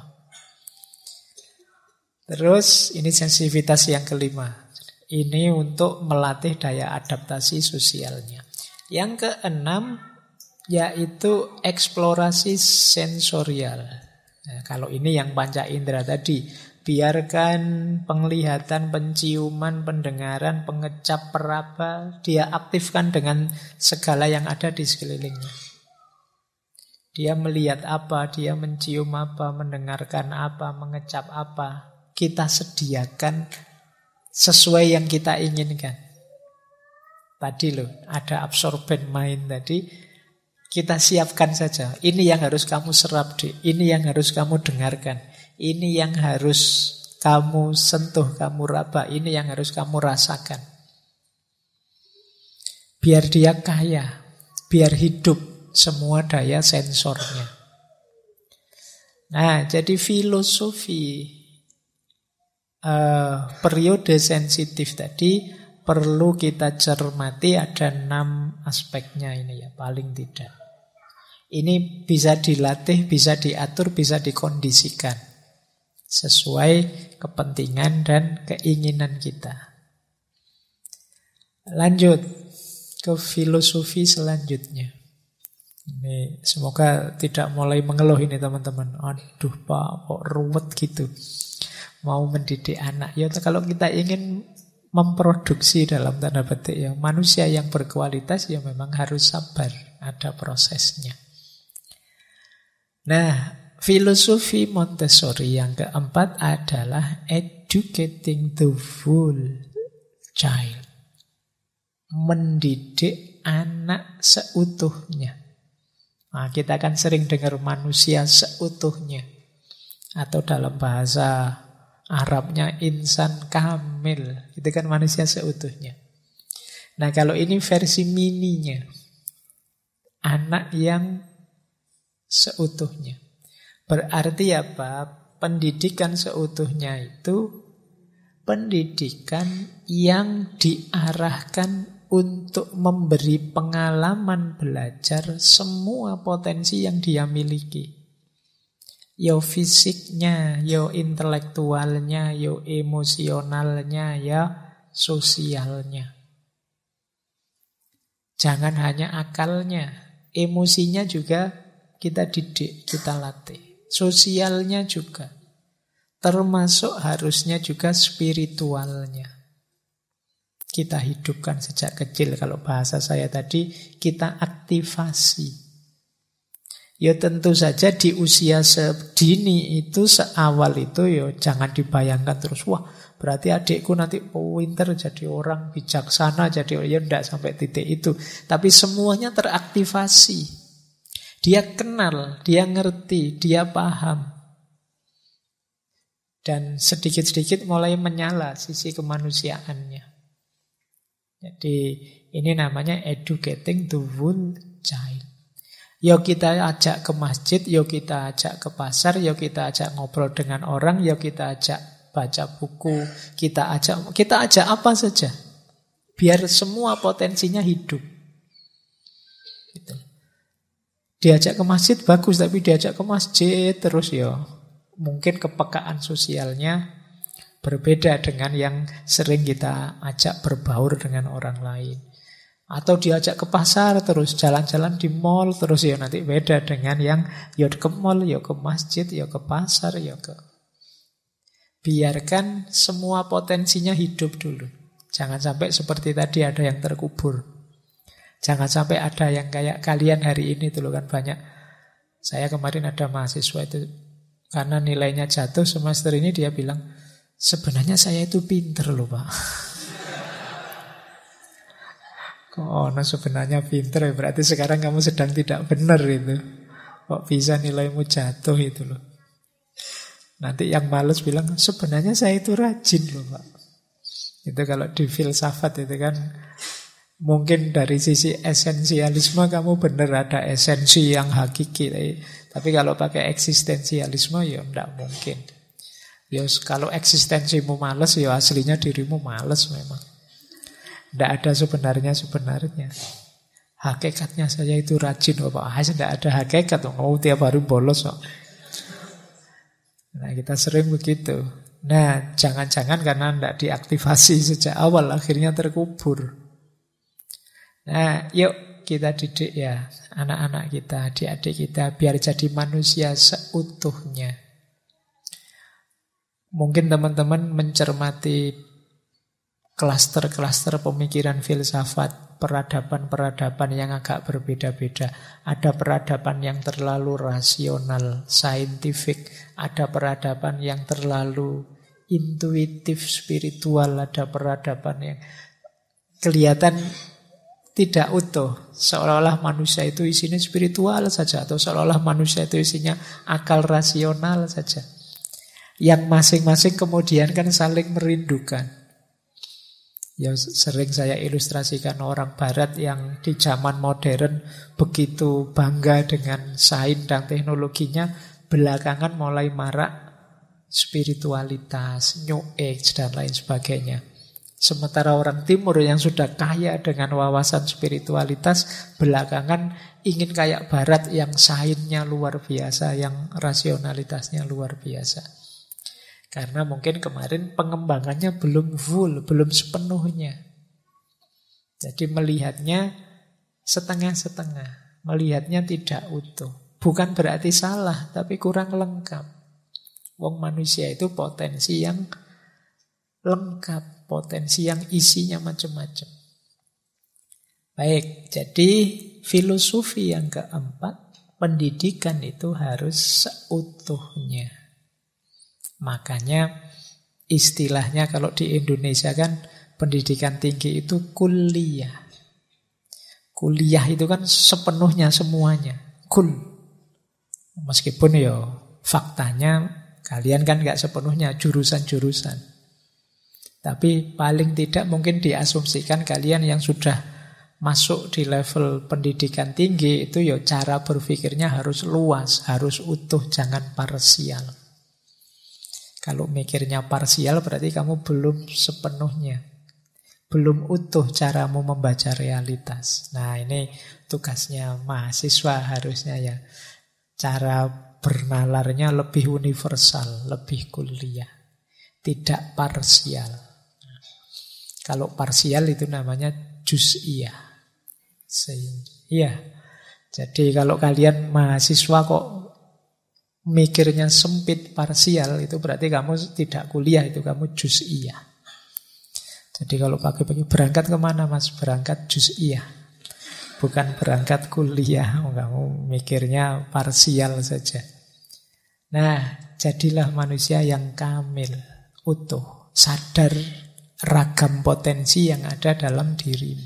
Terus ini sensitivitas yang kelima. Ini untuk melatih daya adaptasi sosialnya. Yang keenam yaitu eksplorasi sensorial. Nah, kalau ini yang panca indera tadi, biarkan penglihatan, penciuman, pendengaran, pengecap, peraba, dia aktifkan dengan segala yang ada di sekelilingnya. Dia melihat apa, dia mencium apa, mendengarkan apa, mengecap apa. Kita sediakan sesuai yang kita inginkan. Tadi loh, ada absorbent mind tadi. Kita siapkan saja. Ini yang harus kamu serap, Dik. Ini yang harus kamu dengarkan. Ini yang harus kamu sentuh, kamu raba. Ini yang harus kamu rasakan. Biar dia kaya, biar hidup semua daya sensornya. Nah, jadi filosofi periode sensitif tadi perlu kita cermati, ada 6 aspeknya ini ya, paling tidak. Ini bisa dilatih, bisa diatur, bisa dikondisikan sesuai kepentingan dan keinginan kita. Lanjut ke filosofi selanjutnya. Ini semoga tidak mulai mengeluh ini teman-teman. Aduh Pak, kok ruwet gitu. Mau mendidik anak. Ya kalau kita ingin memproduksi dalam tanda petik ya manusia yang berkualitas, ya memang harus sabar, ada prosesnya. Nah, filosofi Montessori yang keempat adalah educating the full child. Mendidik anak seutuhnya. Nah, kita kan sering dengar manusia seutuhnya. Atau dalam bahasa Arabnya insan kamil. Itu kan manusia seutuhnya. Nah, kalau ini versi mininya. Anak yang seutuhnya. Berarti apa? Pendidikan seutuhnya itu pendidikan yang diarahkan untuk memberi pengalaman belajar semua potensi yang dia miliki. Yo fisiknya, yo intelektualnya, yo emosionalnya, ya sosialnya. Jangan hanya akalnya, emosinya juga kita didik, kita latih. Sosialnya juga. Termasuk harusnya juga spiritualnya. Kita hidupkan sejak kecil, kalau bahasa saya tadi, kita aktivasi. Ya tentu saja di usia sedini itu, seawal itu ya jangan dibayangkan terus, wah berarti adikku nanti pinter jadi orang bijaksana, jadi orang, ya enggak sampai titik itu. Tapi semuanya teraktivasi. Dia kenal, dia ngerti, dia paham. Dan sedikit-sedikit mulai menyala sisi kemanusiaannya. Jadi ini namanya educating the whole child. Yuk kita ajak ke masjid, yuk kita ajak ke pasar, yuk kita ajak ngobrol dengan orang, yuk kita ajak baca buku, kita ajak apa saja. Biar semua potensinya hidup. Gitu. Diajak ke masjid bagus, tapi diajak ke masjid terus ya. Mungkin kepekaan sosialnya berbeda dengan yang sering kita ajak berbaur dengan orang lain. Atau diajak ke pasar terus, jalan-jalan di mall terus, ya nanti beda dengan yang ya ke mall, ya ke masjid, ya ke pasar, ya ke. Biarkan semua potensinya hidup dulu. Jangan sampai seperti tadi ada yang terkubur. Jangan sampai ada yang kayak kalian hari ini tuh kan banyak. Saya kemarin ada mahasiswa itu karena nilainya jatuh semester ini, dia bilang, sebenarnya saya itu pinter loh Pak. Kok sebenarnya pinter ya, berarti sekarang kamu sedang tidak benar itu. Kok bisa nilaimu jatuh itu loh. Nanti yang males bilang, sebenarnya saya itu rajin loh Pak. Itu kalau di filsafat itu kan, mungkin dari sisi esensialisme kamu benar ada esensi yang hakiki. Tapi kalau pakai eksistensialisme ya tidak mungkin. Ya kalau eksistensimu males ya aslinya dirimu males memang. Tidak ada sebenarnya. Hakikatnya saya itu rajin Pak. Tidak ada hakikat. Tiap hari bolos kok. Nah kita sering begitu. Nah jangan-jangan karena tidak diaktifasi sejak awal akhirnya terkubur. Nah yuk kita didik ya anak-anak kita, adik-adik kita biar jadi manusia seutuhnya. Mungkin teman-teman mencermati klaster-klaster pemikiran filsafat, peradaban-peradaban yang agak berbeda-beda. Ada peradaban yang terlalu rasional, saintifik. Ada peradaban yang terlalu intuitif, spiritual. Ada peradaban yang kelihatan tidak utuh. Seolah-olah manusia itu isinya spiritual saja. Atau seolah-olah manusia itu isinya akal rasional saja. Yang masing-masing kemudian kan saling merindukan. Ya sering saya ilustrasikan orang barat yang di zaman modern begitu bangga dengan sains dan teknologinya, belakangan mulai marak spiritualitas, New Age dan lain sebagainya. Sementara orang timur yang sudah kaya dengan wawasan spiritualitas, belakangan ingin kayak barat yang sainsnya luar biasa, yang rasionalitasnya luar biasa. Karena mungkin kemarin pengembangannya belum full, belum sepenuhnya. Jadi melihatnya setengah-setengah, melihatnya tidak utuh. Bukan berarti salah, tapi kurang lengkap. Wong manusia itu potensi yang lengkap, potensi yang isinya macam-macam. Baik, jadi filosofi yang keempat, pendidikan itu harus seutuhnya. Makanya istilahnya kalau di Indonesia kan pendidikan tinggi itu kuliah. Kuliah itu kan sepenuhnya semuanya. Meskipun ya faktanya kalian kan gak sepenuhnya jurusan-jurusan. Tapi paling tidak mungkin diasumsikan kalian yang sudah masuk di level pendidikan tinggi itu ya cara berpikirnya harus luas, harus utuh, jangan parsial. Kalau mikirnya parsial berarti kamu belum sepenuhnya, belum utuh caramu membaca realitas. Nah ini tugasnya mahasiswa harusnya ya. Cara bernalarnya lebih universal, lebih kuliah, tidak parsial. Kalau parsial itu namanya juz'iyah. Iya. Jadi kalau kalian mahasiswa kok mikirnya sempit parsial, itu berarti kamu tidak kuliah, itu kamu juz'iyah. Jadi kalau pagi-pagi berangkat kemana Mas? Berangkat juz'iyah, bukan berangkat kuliah. Kamu mikirnya parsial saja. Nah, jadilah manusia yang kamil, utuh, sadar ragam potensi yang ada dalam dirimu.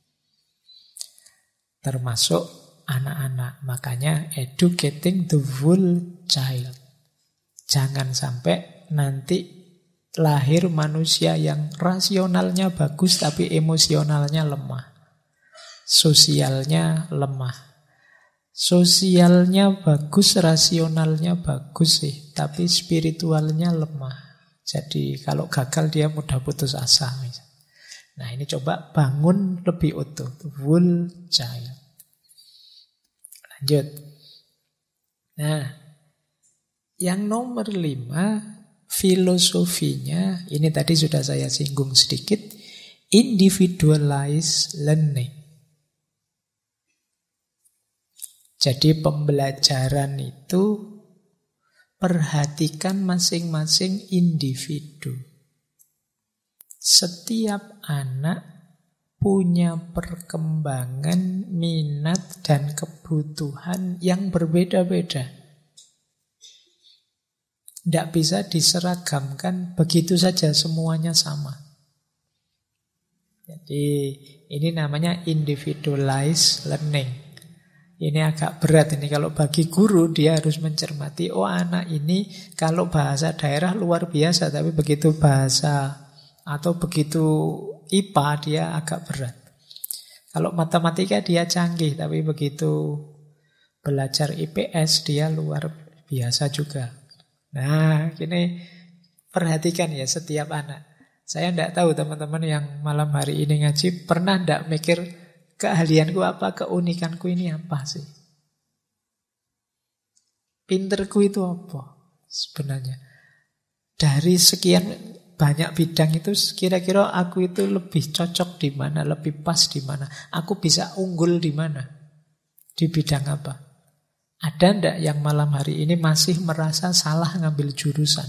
Termasuk anak-anak. Makanya educating the whole child. Jangan sampai nanti lahir manusia yang rasionalnya bagus tapi emosionalnya lemah. Sosialnya lemah. Sosialnya bagus, rasionalnya bagus sih, tapi spiritualnya lemah. Jadi kalau gagal dia mudah putus asa. Nah ini coba bangun lebih utuh. Whole child. Lanjut. Nah, yang nomor 5, filosofinya, ini tadi sudah saya singgung sedikit, individualized learning. Jadi pembelajaran itu perhatikan masing-masing individu. Setiap anak punya perkembangan, minat, dan kebutuhan yang berbeda-beda. Tidak bisa diseragamkan begitu saja semuanya sama. Jadi ini namanya individualized learning. Ini agak berat ini kalau bagi guru, dia harus mencermati, oh anak ini kalau bahasa daerah luar biasa, tapi begitu bahasa atau begitu IPA dia agak berat. Kalau matematika dia canggih, tapi begitu belajar IPS dia luar biasa juga. Nah, ini perhatikan ya setiap anak. Saya tidak tahu teman-teman yang malam hari ini ngaji pernah tidak mikir keahlianku apa, keunikanku ini apa sih? Pinterku itu apa sebenarnya? Dari sekian banyak bidang itu kira-kira aku itu lebih cocok di mana, lebih pas di mana? Aku bisa unggul di mana? Di bidang apa? Ada ndak yang malam hari ini masih merasa salah ngambil jurusan?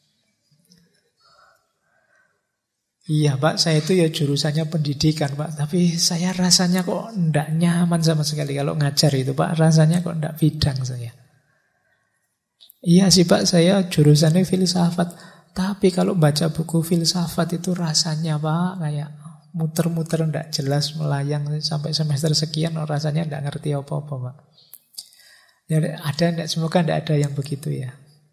Iya Pak, saya itu ya jurusannya pendidikan Pak, tapi saya rasanya kok ndak nyaman sama sekali kalau ngajar itu Pak, rasanya kok ndak bidang saya. Iya sih Pak, saya jurusannya filsafat, tapi kalau baca buku filsafat itu rasanya Pak kayak muter-muter ndak jelas, melayang sampai semester sekian, rasanya ndak ngerti apa-apa Pak. Ya, ada ndak, semoga ndak ada yang begitu ya.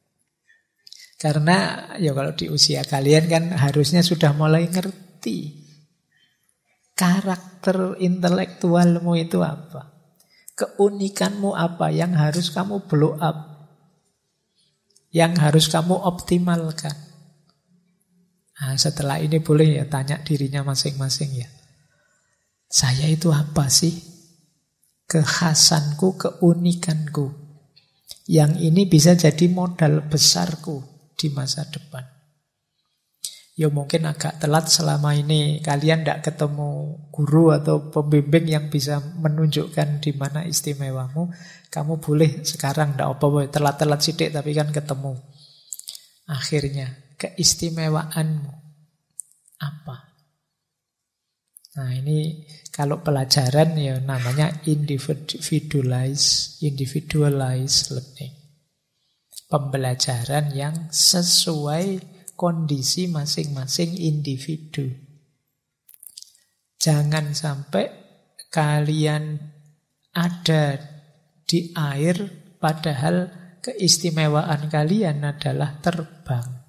Karena ya kalau di usia kalian kan harusnya sudah mulai ngerti karakter intelektualmu itu apa, keunikanmu apa yang harus kamu blow up, yang harus kamu optimalkan. Nah, setelah ini boleh ya tanya dirinya masing-masing ya. Saya itu apa sih? Kekhasanku, keunikanku. Yang ini bisa jadi modal besarku di masa depan. Ya mungkin agak telat selama ini kalian tidak ketemu guru atau pembimbing yang bisa menunjukkan di mana istimewamu. Kamu boleh sekarang, tidak apa-apa, telat-telat sidik tapi kan ketemu. Akhirnya keistimewaanmu apa? Nah ini kalau pelajaran ya namanya individualized learning. Pembelajaran yang sesuai kondisi masing-masing individu. Jangan sampai kalian ada di air padahal keistimewaan kalian adalah terbang.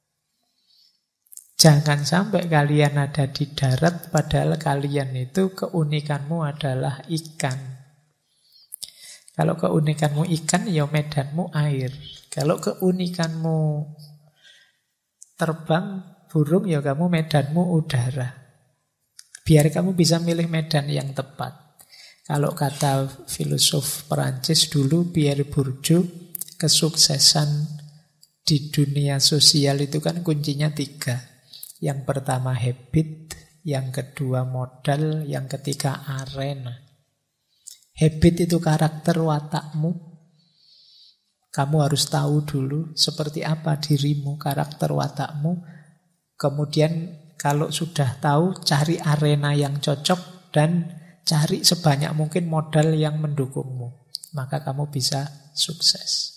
Jangan sampai kalian ada di darat padahal kalian itu keunikanmu adalah ikan. Kalau keunikanmu ikan, ya medanmu air. Kalau keunikanmu terbang, burung, ya kamu medanmu udara. Biar kamu bisa milih medan yang tepat. Kalau kata filosof Perancis dulu, Pierre Bourdieu, kesuksesan di dunia sosial itu kan kuncinya 3. Yang pertama habit, yang kedua modal, yang ketiga arena. Habit itu karakter watakmu. Kamu harus tahu dulu seperti apa dirimu, karakter watakmu. Kemudian kalau sudah tahu, cari arena yang cocok dan cari sebanyak mungkin modal yang mendukungmu. Maka kamu bisa sukses.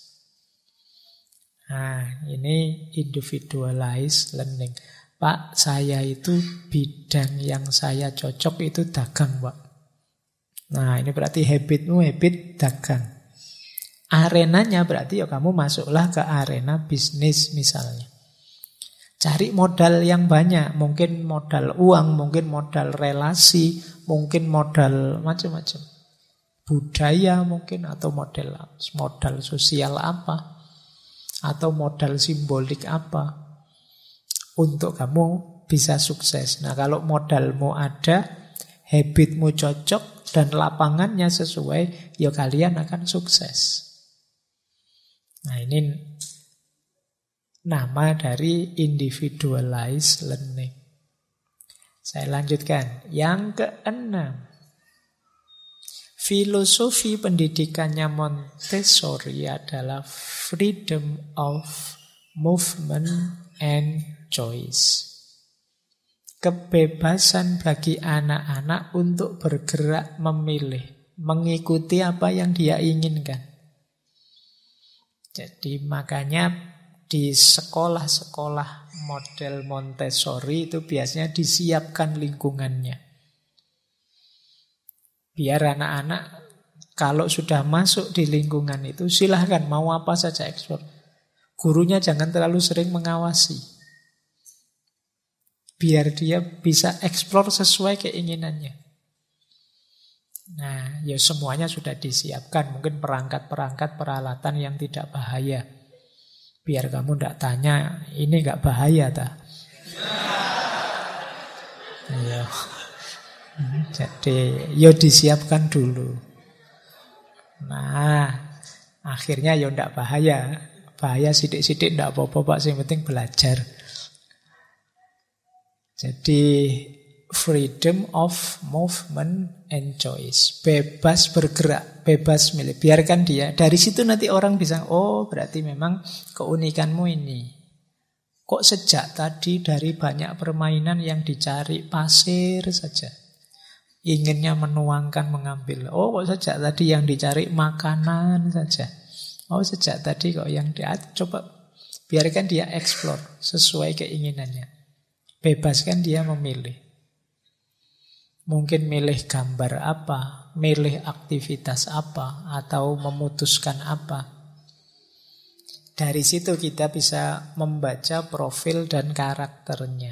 Nah, ini individualized learning. Pak, saya itu bidang yang saya cocok itu dagang, Pak. Nah, ini berarti habitmu habit dagang. Arenanya berarti ya kamu masuklah ke arena bisnis misalnya. Cari modal yang banyak, mungkin modal uang, mungkin modal relasi, mungkin modal macam-macam. Budaya mungkin, atau modal sosial apa, atau modal simbolik apa, untuk kamu bisa sukses. Nah, kalau modalmu ada, habitmu cocok, dan lapangannya sesuai, ya kalian akan sukses. Nah, ini nama dari individualized learning. Saya lanjutkan. Yang keenam, filosofi pendidikannya Montessori adalah freedom of movement and choice. Kebebasan bagi anak-anak untuk bergerak, memilih, mengikuti apa yang dia inginkan. Jadi makanya di sekolah-sekolah model Montessori itu biasanya disiapkan lingkungannya. Biar anak-anak Kalau sudah masuk di lingkungan itu, silahkan mau apa saja eksplor. Gurunya jangan terlalu sering mengawasi. Biar dia bisa eksplor sesuai keinginannya. Nah, ya semuanya sudah disiapkan. Mungkin perangkat-perangkat peralatan yang tidak bahaya. Biar kamu tidak tanya, ini nggak bahaya tak? Ya. Jadi, ya disiapkan dulu. Nah, akhirnya ya tidak bahaya. Bahaya sidik-sidik tidak apa-apa Pak, yang penting belajar. Jadi freedom of movement and choice. Bebas bergerak, bebas milih. Biarkan dia. Dari situ nanti orang bisa, oh berarti memang keunikanmu ini. Kok sejak tadi dari banyak permainan yang dicari pasir saja. Inginnya menuangkan, mengambil. Oh kok sejak tadi yang dicari makanan saja. Oh sejak tadi kok yang coba biarkan dia explore sesuai keinginannya. Bebaskan dia memilih. Mungkin milih gambar apa, milih aktivitas apa, atau memutuskan apa. Dari situ kita bisa membaca profil dan karakternya.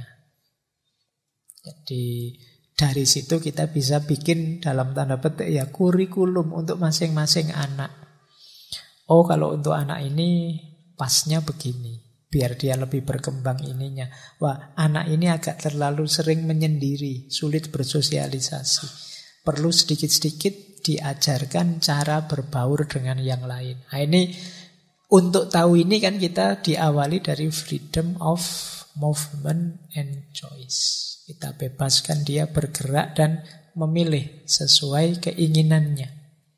Jadi dari situ kita bisa bikin dalam tanda petik ya kurikulum untuk masing-masing anak. Oh kalau untuk anak ini pasnya begini, biar dia lebih berkembang ininya. Wah anak ini agak terlalu sering menyendiri, sulit bersosialisasi. Perlu sedikit-sedikit diajarkan cara berbaur dengan yang lain. Nah ini untuk tahu ini kan kita diawali dari freedom of movement and choice. Kita bebaskan dia bergerak dan memilih sesuai keinginannya.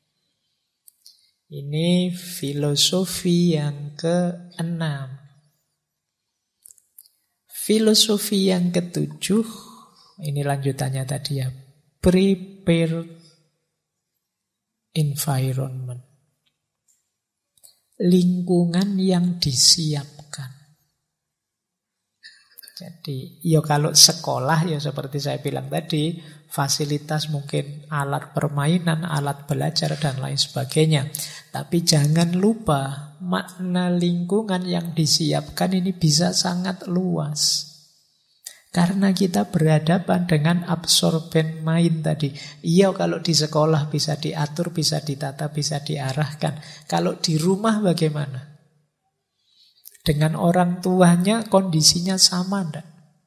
Ini filosofi yang ke-6. Filosofi yang ke-7, ini lanjutannya tadi ya, prepared environment. Lingkungan yang disiapkan. Jadi, ya kalau sekolah ya seperti saya bilang tadi, fasilitas mungkin alat permainan, alat belajar dan lain sebagainya. Tapi jangan lupa makna lingkungan yang disiapkan ini bisa sangat luas. Karena kita berhadapan dengan absorben mind tadi. Iya kalau di sekolah bisa diatur, bisa ditata, bisa diarahkan. Kalau di rumah bagaimana? Dengan orang tuanya kondisinya sama enggak?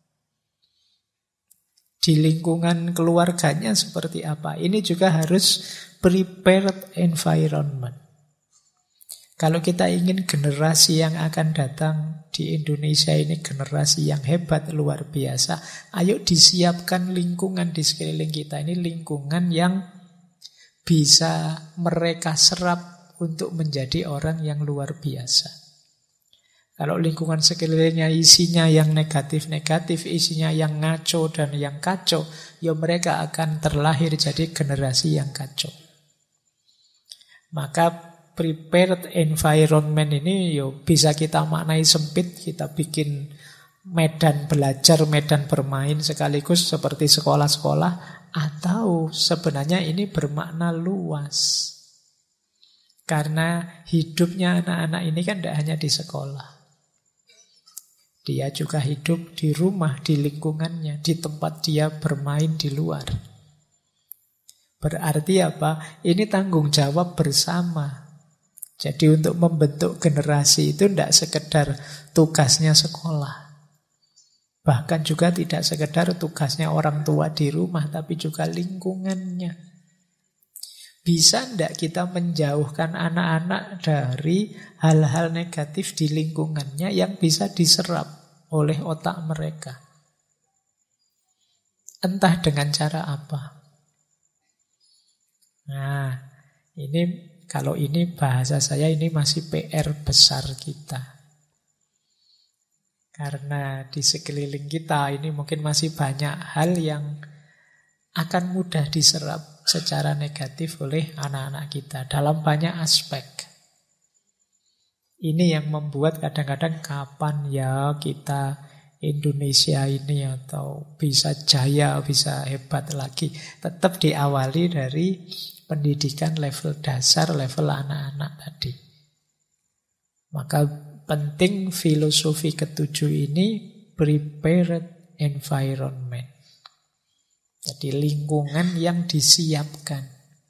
Di lingkungan keluarganya seperti apa? Ini juga harus prepared environment. Kalau kita ingin generasi yang akan datang di Indonesia ini generasi yang hebat, luar biasa, ayo disiapkan lingkungan di sekeliling kita. Ini lingkungan yang bisa mereka serap untuk menjadi orang yang luar biasa. Kalau lingkungan sekelilingnya isinya yang negatif-negatif, isinya yang ngaco dan yang kacau, ya mereka akan terlahir jadi generasi yang kacau. Maka prepared environment ini ya bisa kita maknai sempit, kita bikin medan belajar, medan bermain sekaligus seperti sekolah-sekolah, atau sebenarnya ini bermakna luas. Karena hidupnya anak-anak ini kan tidak hanya di sekolah. Dia juga hidup di rumah, di lingkungannya, di tempat dia bermain di luar. Berarti apa? Ini tanggung jawab bersama. Jadi untuk membentuk generasi itu tidak sekedar tugasnya sekolah. Bahkan juga tidak sekedar tugasnya orang tua di rumah, tapi juga lingkungannya. Bisa tidak kita menjauhkan anak-anak dari hal-hal negatif di lingkungannya yang bisa diserap oleh otak mereka? Entah dengan cara apa. Nah, kalau ini bahasa saya ini masih PR besar kita. Karena di sekeliling kita ini mungkin masih banyak hal yang akan mudah diserap secara negatif oleh anak-anak kita dalam banyak aspek. Ini yang membuat kadang-kadang kapan ya kita Indonesia ini atau bisa jaya, bisa hebat lagi. Tetap diawali dari pendidikan level dasar, level anak-anak tadi. Maka penting filosofi ketujuh ini, prepared environment. Jadi lingkungan yang disiapkan.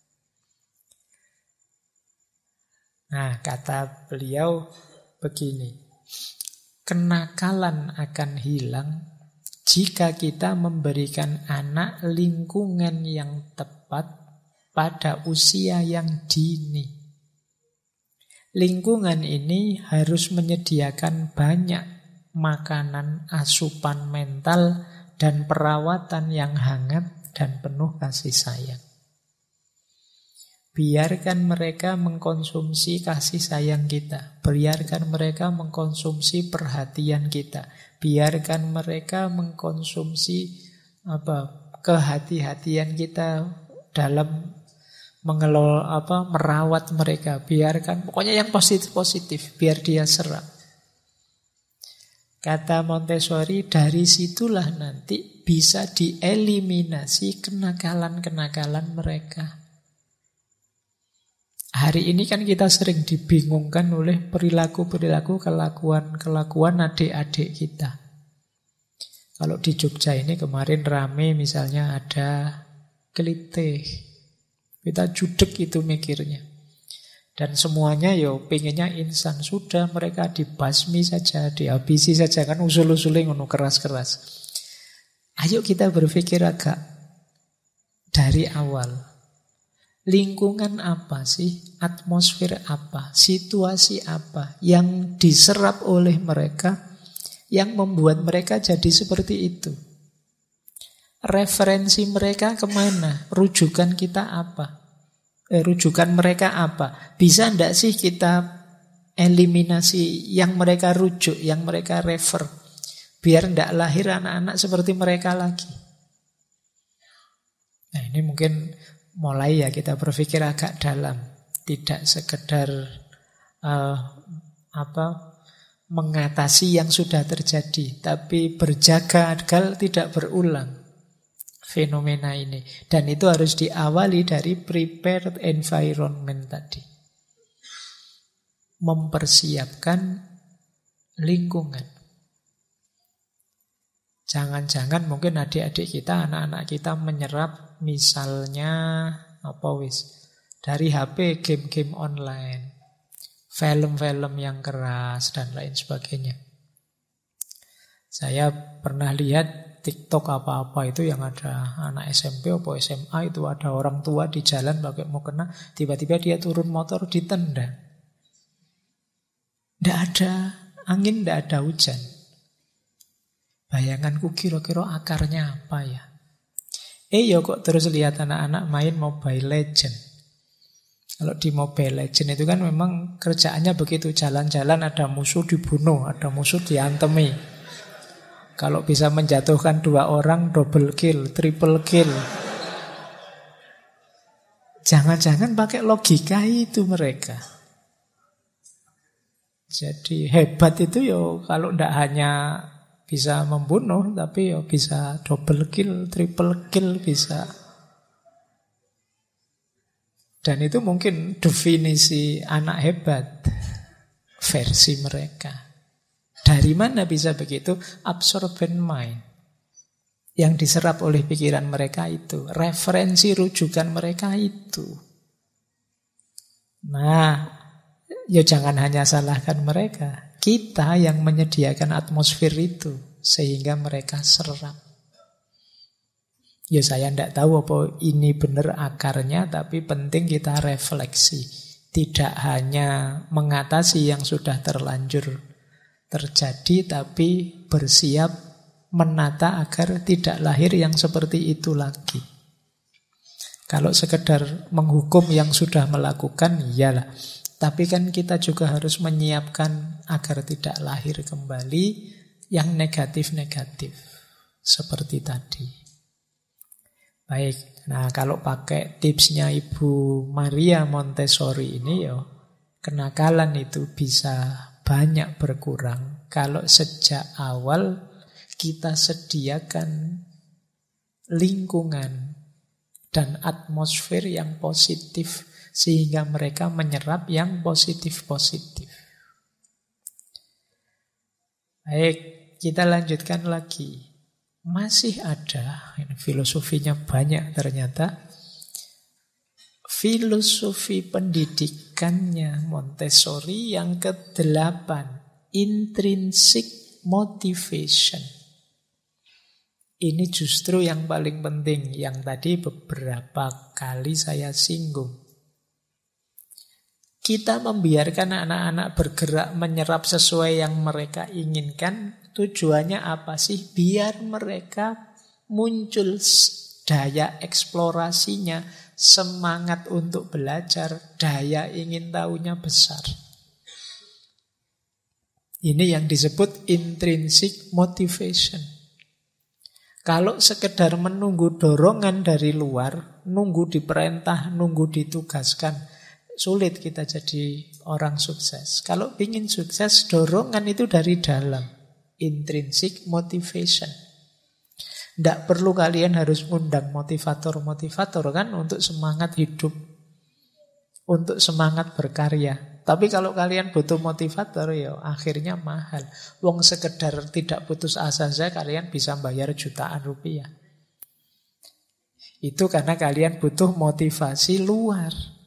Nah, kata beliau begini, kenakalan akan hilang jika kita memberikan anak lingkungan yang tepat pada usia yang dini. Lingkungan ini harus menyediakan banyak makanan, asupan mental, dan perawatan yang hangat dan penuh kasih sayang. Biarkan mereka mengkonsumsi kasih sayang kita. Biarkan mereka mengkonsumsi perhatian kita. Biarkan mereka mengkonsumsi kehati-hatian kita dalam mengelola merawat mereka. Biarkan, pokoknya yang positif-positif, biar dia serap. Kata Montessori, dari situlah nanti bisa dieliminasi kenakalan-kenakalan mereka. Hari ini kan kita sering dibingungkan oleh perilaku-perilaku, kelakuan adik-adik kita. Kalau di Jogja ini kemarin rame misalnya ada kelitih. Kita judek itu mikirnya. Dan semuanya pengennya instan. Sudah mereka dibasmi saja, dihabisi saja. Kan usul-usulnya ngono keras-keras. Ayo kita berpikir agak dari awal. Lingkungan apa sih? Atmosfer apa? Situasi apa yang diserap oleh mereka yang membuat mereka jadi seperti itu? Referensi mereka kemana? Rujukan kita apa? Rujukan mereka apa? Bisa enggak sih kita eliminasi yang mereka rujuk, yang mereka refer? Biar enggak lahir anak-anak seperti mereka lagi. Nah, ini mungkin mulai kita berpikir agak dalam. Tidak sekedar mengatasi yang sudah terjadi, tapi berjaga agar tidak berulang fenomena ini. Dan itu harus diawali dari prepared environment tadi. Mempersiapkan lingkungan. Jangan-jangan mungkin adik-adik kita, anak-anak kita menyerap misalnya dari HP, game-game online, film-film yang keras dan lain sebagainya. Saya pernah lihat TikTok apa-apa itu yang ada anak SMP atau SMA, itu ada orang tua di jalan pakai mukena, tiba-tiba dia turun motor ditendang. Tidak ada angin, tidak ada hujan. Bayanganku kira-kira akarnya apa ya? Kok terus lihat anak-anak main Mobile Legend. Kalau di Mobile Legend itu kan memang kerjaannya begitu, jalan-jalan ada musuh dibunuh, ada musuh diantemi. Kalau bisa menjatuhkan 2 orang, double kill, triple kill. Jangan-jangan pakai logika itu mereka. Jadi hebat itu kalau tidak hanya bisa membunuh, tapi bisa double kill, triple kill bisa. Dan itu mungkin definisi anak hebat versi mereka. Dari mana bisa begitu? Absorbent mind. Yang diserap oleh pikiran mereka itu. Referensi rujukan mereka itu. Nah, jangan hanya salahkan mereka. Kita yang menyediakan atmosfer itu. Sehingga mereka serap. Saya tidak tahu apa ini benar akarnya, tapi penting kita refleksi. Tidak hanya mengatasi yang sudah terlanjur terjadi, tapi bersiap menata agar tidak lahir yang seperti itu lagi. Kalau sekedar menghukum yang sudah melakukan, iyalah. Tapi kan kita juga harus menyiapkan agar tidak lahir kembali yang negatif-negatif. Seperti tadi. Baik, nah kalau pakai tipsnya Ibu Maria Montessori ini kenakalan itu bisa banyak berkurang kalau sejak awal kita sediakan lingkungan dan atmosfer yang positif, sehingga mereka menyerap yang positif-positif. Baik, kita lanjutkan lagi. Masih ada, ini filosofinya banyak ternyata, filosofi pendidikannya Montessori yang ke-8, intrinsic motivation. Ini justru yang paling penting, yang tadi beberapa kali saya singgung. Kita membiarkan anak-anak bergerak menyerap sesuai yang mereka inginkan. Tujuannya apa sih? Biar mereka muncul daya eksplorasinya, semangat untuk belajar, daya ingin tahunya besar. Ini yang disebut intrinsic motivation. Kalau sekedar menunggu dorongan dari luar, nunggu diperintah, nunggu ditugaskan, sulit kita jadi orang sukses. Kalau ingin sukses, dorongan itu dari dalam. Intrinsic motivation. Tidak perlu kalian harus ngundang motivator-motivator kan untuk semangat hidup, untuk semangat berkarya. Tapi kalau kalian butuh motivator, ya akhirnya mahal. Wong sekedar tidak putus asa saja kalian bisa bayar jutaan rupiah. Itu karena kalian butuh motivasi luar.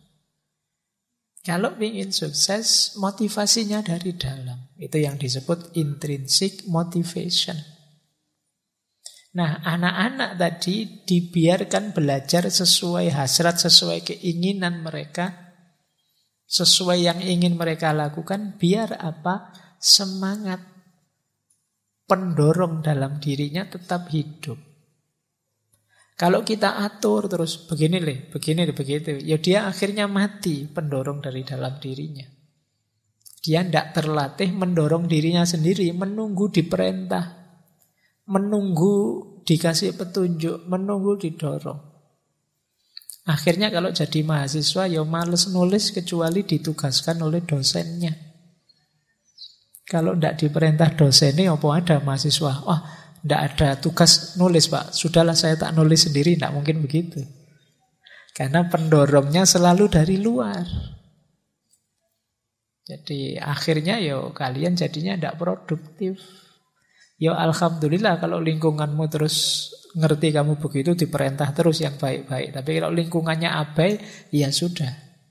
Kalau ingin sukses, motivasinya dari dalam. Itu yang disebut intrinsic motivation. Nah, anak-anak tadi dibiarkan belajar sesuai hasrat, sesuai keinginan mereka, sesuai yang ingin mereka lakukan, biar apa? Semangat pendorong dalam dirinya tetap hidup. Kalau kita atur terus begini, begitu, ya dia akhirnya mati pendorong dari dalam dirinya. Dia tidak terlatih mendorong dirinya sendiri, menunggu diperintah, menunggu dikasih petunjuk, menunggu didorong. Akhirnya kalau jadi mahasiswa ya males nulis kecuali ditugaskan oleh dosennya. Kalau tidak diperintah dosennya, apa ada mahasiswa? Wah, tidak ada tugas nulis Pak, sudahlah saya tak nulis sendiri. Tidak mungkin begitu. Karena pendorongnya selalu dari luar. Jadi akhirnya kalian jadinya tidak produktif. Alhamdulillah kalau lingkunganmu terus ngerti kamu begitu, diperintah terus yang baik-baik. Tapi kalau lingkungannya abai, ya sudah.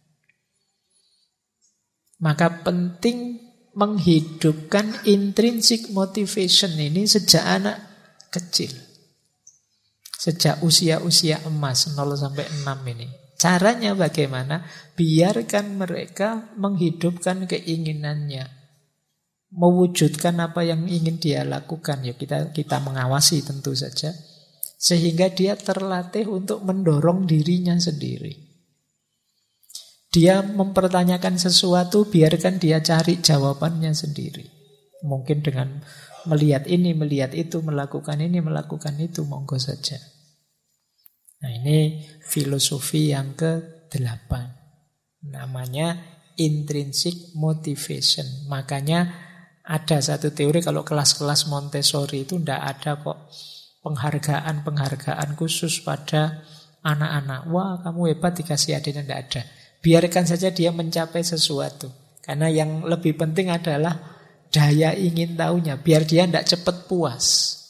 Maka penting menghidupkan intrinsic motivation ini sejak anak kecil. Sejak usia-usia emas 0 sampai 6 ini. Caranya bagaimana? Biarkan mereka menghidupkan keinginannya, mewujudkan apa yang ingin dia lakukan. Ya kita mengawasi tentu saja, sehingga dia terlatih untuk mendorong dirinya sendiri. Dia mempertanyakan sesuatu, biarkan dia cari jawabannya sendiri. Mungkin dengan melihat ini, melihat itu, melakukan ini, melakukan itu, monggo saja. Nah, ini filosofi yang ke-8. Namanya intrinsic motivation. Makanya ada satu teori kalau kelas-kelas Montessori itu tidak ada kok penghargaan-penghargaan khusus pada anak-anak. Wah, kamu hebat dikasih hadiah, tidak ada. Biarkan saja dia mencapai sesuatu. Karena yang lebih penting adalah daya ingin tahunya. Biar dia tidak cepat puas.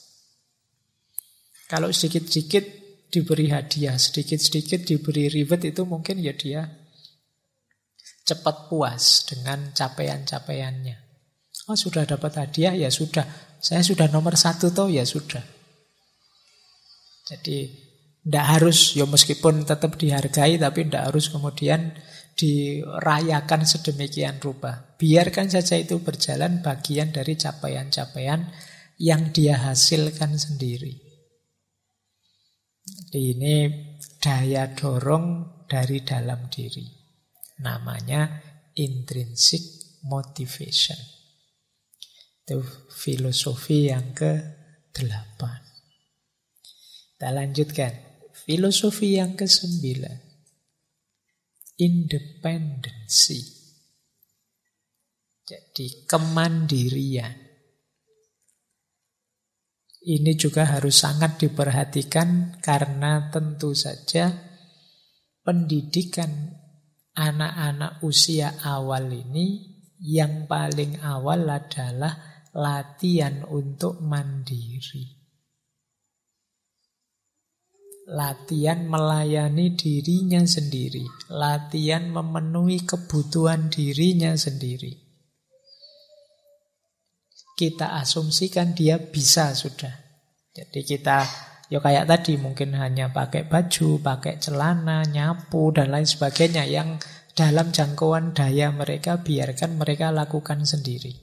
Kalau sedikit-sedikit diberi hadiah, sedikit-sedikit diberi reward, itu mungkin ya dia cepat puas dengan capaian-capaiannya. Oh, sudah dapat hadiah, ya sudah. Saya sudah nomor 1 toh, ya sudah. Jadi tidak harus, meskipun tetap dihargai, tapi tidak harus kemudian dirayakan sedemikian rupa. Biarkan saja itu berjalan, bagian dari capaian-capaian yang dia hasilkan sendiri. Jadi ini daya dorong dari dalam diri. Namanya intrinsic motivation. Itu filosofi yang ke-8. Kita lanjutkan. Filosofi yang ke-9, independency. Jadi kemandirian. Ini juga harus sangat diperhatikan karena tentu saja pendidikan anak-anak usia awal ini yang paling awal adalah latihan untuk mandiri. Latihan melayani dirinya sendiri, latihan memenuhi kebutuhan dirinya sendiri. Kita asumsikan dia bisa sudah. Jadi kita, ya kayak tadi mungkin hanya pakai baju, pakai celana, nyapu dan lain sebagainya yang dalam jangkauan daya mereka biarkan mereka lakukan sendiri.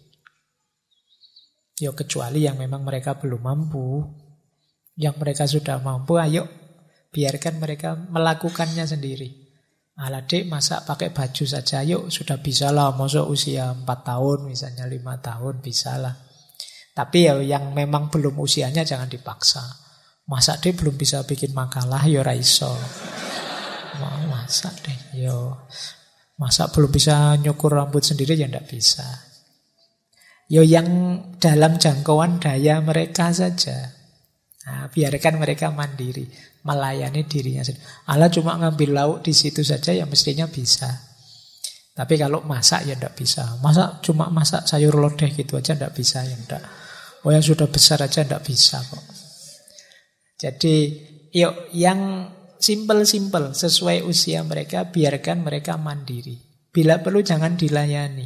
Ya kecuali yang memang mereka belum mampu. Yang mereka sudah mampu, ayo biarkan mereka melakukannya sendiri. Alah dek, masak pakai baju saja, yuk sudah bisa lah. Masa usia 4 tahun misalnya, 5 tahun bisa lah. Tapi ya yang memang belum usianya jangan dipaksa. Masak dek belum bisa bikin makalah, ya raiso. Mau masak deh, yo. Masak belum bisa nyukur rambut sendiri, ya ndak bisa. Yo yang dalam jangkauan daya mereka saja. Nah, biarkan mereka mandiri, melayani dirinya sendiri. Allah cuma ngambil lauk di situ saja ya mestinya bisa. Tapi kalau masak ya ndak bisa. Cuma masak sayur lodeh gitu aja ndak bisa ya ndak. Oh yang sudah besar aja ndak bisa kok. Jadi yuk yang simpel-simpel sesuai usia mereka, biarkan mereka mandiri. Bila perlu jangan dilayani.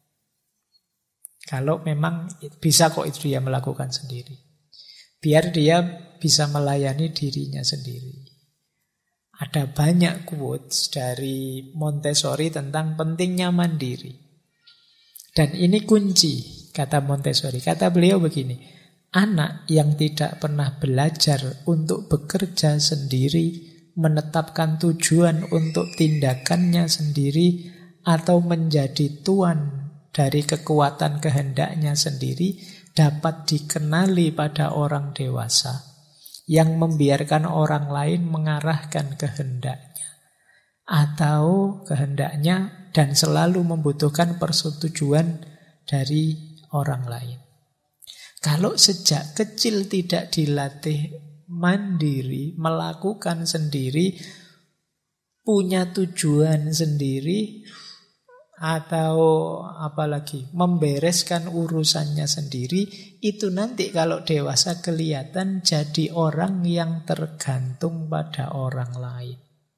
Kalau memang bisa kok itu dia melakukan sendiri. Biar dia bisa melayani dirinya sendiri. Ada banyak quotes dari Montessori tentang pentingnya mandiri. Dan ini kunci, kata Montessori. Kata beliau begini, anak yang tidak pernah belajar untuk bekerja sendiri, menetapkan tujuan untuk tindakannya sendiri, atau menjadi tuan dari kekuatan kehendaknya sendiri, dapat dikenali pada orang dewasa yang membiarkan orang lain mengarahkan kehendaknya atau kehendaknya dan selalu membutuhkan persetujuan dari orang lain. Kalau sejak kecil tidak dilatih mandiri, melakukan sendiri, punya tujuan sendiri, atau apalagi membereskan urusannya sendiri, itu nanti kalau dewasa kelihatan jadi orang yang tergantung pada orang lain.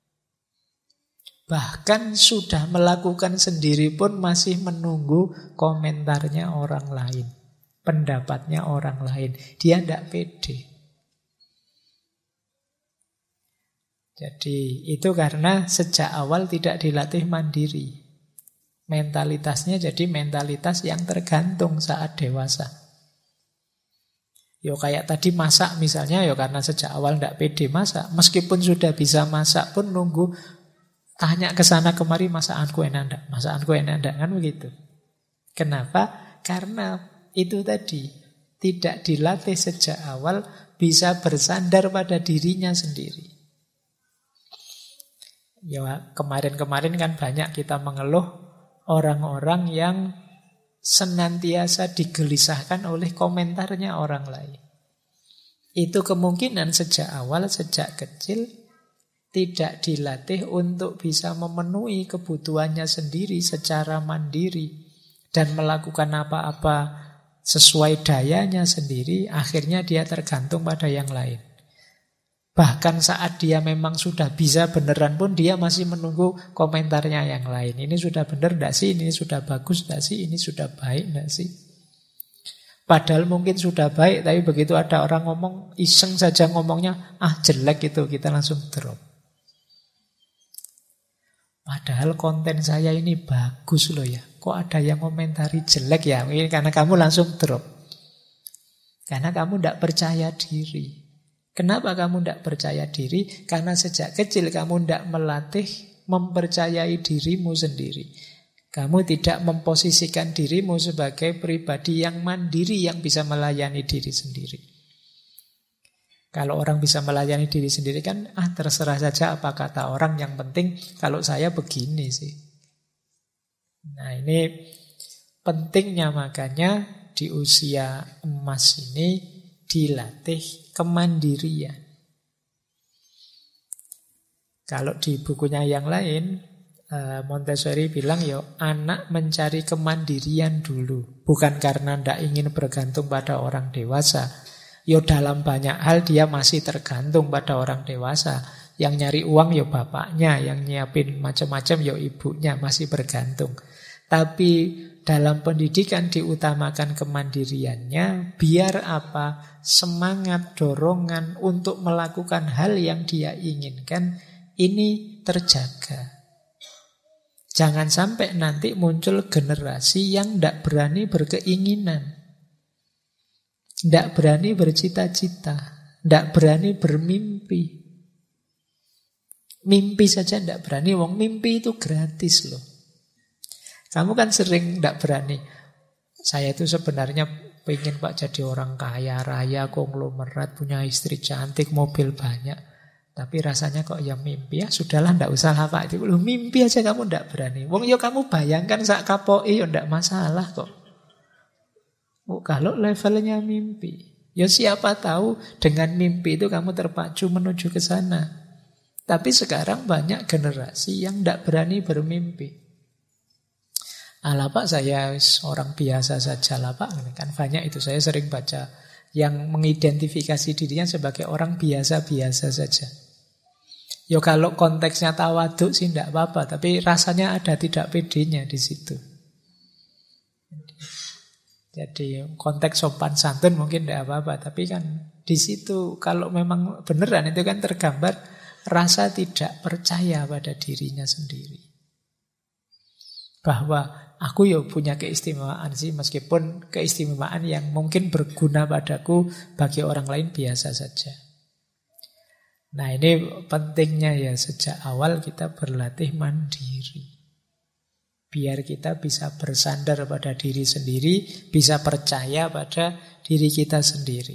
Bahkan sudah melakukan sendiri pun masih menunggu komentarnya orang lain, pendapatnya orang lain. Dia tidak pede. Jadi itu karena sejak awal tidak dilatih mandiri. Mentalitasnya jadi mentalitas yang tergantung saat dewasa. Yo kayak tadi masak misalnya, yo karena sejak awal tidak pede masak. Meskipun sudah bisa masak pun nunggu tanya ke sana kemari, masakanku enak enggak? Masakanku enak enggak? Kan begitu. Kenapa? Karena itu tadi tidak dilatih sejak awal bisa bersandar pada dirinya sendiri. Ya kemarin-kemarin kan banyak kita mengeluh orang-orang yang senantiasa digelisahkan oleh komentarnya orang lain. Itu kemungkinan sejak awal, sejak kecil tidak dilatih untuk bisa memenuhi kebutuhannya sendiri secara mandiri dan melakukan apa-apa sesuai dayanya sendiri, akhirnya dia tergantung pada yang lain. Bahkan saat dia memang sudah bisa beneran pun dia masih menunggu komentarnya yang lain. Ini sudah benar enggak sih? Ini sudah bagus enggak sih? Ini sudah baik enggak sih? Padahal mungkin sudah baik, tapi begitu ada orang ngomong, iseng saja ngomongnya, jelek itu, kita langsung drop. Padahal konten saya ini bagus loh ya. Kok ada yang komentari jelek ya? Mungkin karena kamu langsung drop. Karena kamu tidak percaya diri. Kenapa kamu tidak percaya diri? Karena sejak kecil kamu tidak melatih mempercayai dirimu sendiri. Kamu tidak memposisikan dirimu sebagai pribadi yang mandiri, yang bisa melayani diri sendiri. Kalau orang bisa melayani diri sendiri kan, terserah saja apa kata orang, yang penting kalau saya begini sih. Nah ini pentingnya, makanya di usia emas ini dilatih kemandirian. Kalau di bukunya yang lain, Montessori bilang anak mencari kemandirian dulu. Bukan karena tidak ingin bergantung pada orang dewasa. Dalam banyak hal dia masih tergantung pada orang dewasa. Yang nyari uang bapaknya, yang nyiapin macam-macam ibunya, masih bergantung. Tapi dalam pendidikan diutamakan kemandiriannya, biar apa? Semangat, dorongan untuk melakukan hal yang dia inginkan ini terjaga. Jangan sampai nanti muncul generasi yang tidak berani berkeinginan, tidak berani bercita-cita, tidak berani bermimpi. Mimpi saja tidak berani, wong mimpi itu gratis loh. Kamu kan sering tidak berani. Saya itu sebenarnya pengen Pak jadi orang kaya, raya, konglomerat, punya istri cantik, mobil banyak. Tapi rasanya kok mimpi, sudahlah tidak usah lah Pak. Itu mimpi aja kamu tidak berani. Wong kamu bayangkan sak kapoi tidak masalah kok. Kalau levelnya mimpi, siapa tahu dengan mimpi itu kamu terpacu menuju ke sana. Tapi sekarang banyak generasi yang tidak berani bermimpi. Alah Pak, saya orang biasa saja lah Pak. Kan banyak itu, saya sering baca yang mengidentifikasi dirinya sebagai orang biasa-biasa saja. Kalau konteksnya tawaduk sih tidak apa-apa, tapi rasanya ada tidak pedenya di situ. Jadi konteks sopan santun mungkin tidak apa-apa, tapi kan di situ kalau memang beneran itu kan tergambar rasa tidak percaya pada dirinya sendiri. Bahwa aku punya keistimewaan sih, meskipun keistimewaan yang mungkin berguna padaku, bagi orang lain biasa saja. Nah ini pentingnya sejak awal kita berlatih mandiri. Biar kita bisa bersandar pada diri sendiri, bisa percaya pada diri kita sendiri.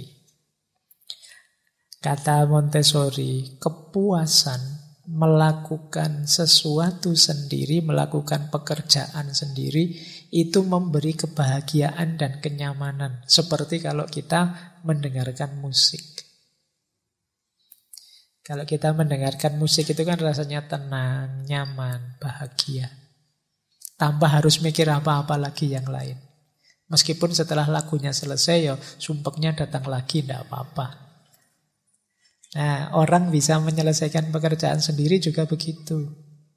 Kata Montessori, kepuasan melakukan sesuatu sendiri, melakukan pekerjaan sendiri, itu memberi kebahagiaan dan kenyamanan. Seperti kalau kita mendengarkan musik. Kalau kita mendengarkan musik itu kan rasanya tenang, nyaman, bahagia. Tanpa harus mikir apa-apa lagi yang lain. Meskipun setelah lagunya selesai sumpeknya datang lagi, tidak apa-apa. Nah, orang bisa menyelesaikan pekerjaan sendiri juga begitu.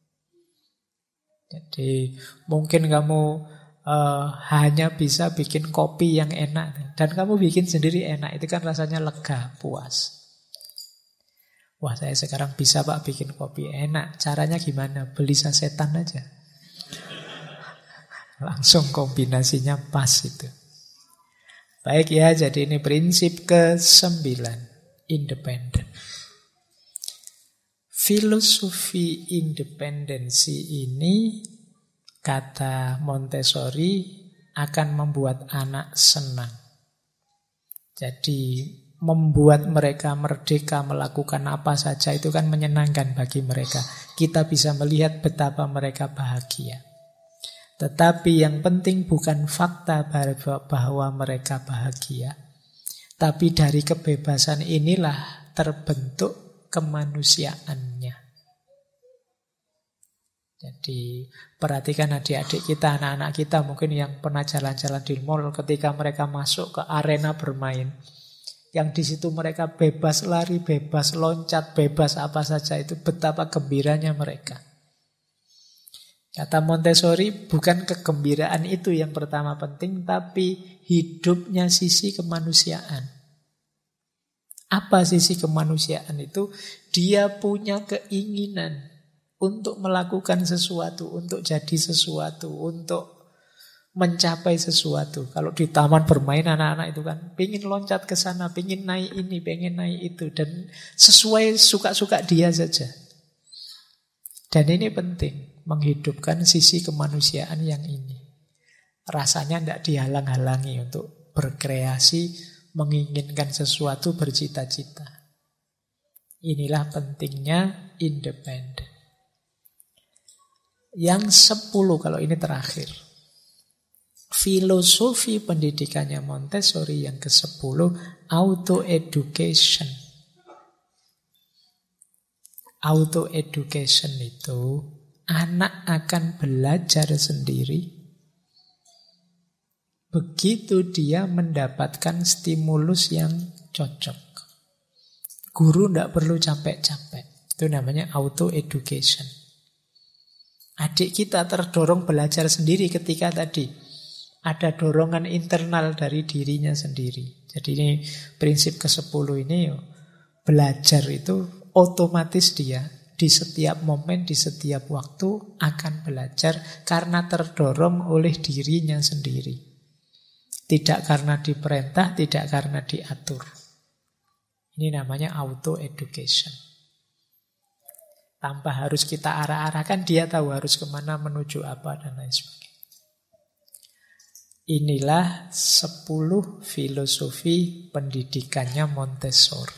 Jadi mungkin kamu hanya bisa bikin kopi yang enak. Dan kamu bikin sendiri enak, itu kan rasanya lega, puas. Wah, saya sekarang bisa Pak bikin kopi enak. Caranya gimana? Beli sasetan aja. Langsung kombinasinya pas itu. Baik jadi ini prinsip ke-9. Independen. Filosofi independensi ini, kata Montessori, akan membuat anak senang. Jadi membuat mereka merdeka melakukan apa saja itu kan menyenangkan bagi mereka. Kita bisa melihat betapa mereka bahagia. Tetapi yang penting bukan fakta bahwa mereka bahagia, tapi dari kebebasan inilah terbentuk kemanusiaannya. Jadi perhatikan adik-adik kita, anak-anak kita mungkin yang pernah jalan-jalan di mall, ketika mereka masuk ke arena bermain, yang di situ mereka bebas lari, bebas loncat, bebas apa saja, itu betapa gembiranya mereka. Kata Montessori, bukan kegembiraan itu yang pertama penting, tapi hidupnya sisi kemanusiaan. Apa sisi kemanusiaan itu? Dia punya keinginan untuk melakukan sesuatu, untuk jadi sesuatu, untuk mencapai sesuatu. Kalau di taman bermain anak-anak itu kan pengen loncat ke sana, pengen naik ini, pengen naik itu, dan sesuai suka-suka dia saja. Dan ini penting, menghidupkan sisi kemanusiaan yang ini. Rasanya tidak dihalang-halangi untuk berkreasi, menginginkan sesuatu, bercita-cita. Inilah pentingnya independen. Yang 10, kalau ini terakhir. Filosofi pendidikannya Montessori yang ke-10, auto-education. Auto education itu anak akan belajar sendiri begitu dia mendapatkan stimulus yang cocok. Guru tidak perlu capek-capek. Itu namanya auto education. Adik kita terdorong belajar sendiri ketika tadi ada dorongan internal dari dirinya sendiri. Jadi ini prinsip ke-10 ini, belajar itu otomatis dia di setiap momen, di setiap waktu akan belajar karena terdorong oleh dirinya sendiri. Tidak karena diperintah, tidak karena diatur. Ini namanya auto education. Tanpa harus kita arah-arahkan, dia tahu harus kemana, menuju apa, dan lain sebagainya. Inilah 10 filosofi pendidikannya Montessori.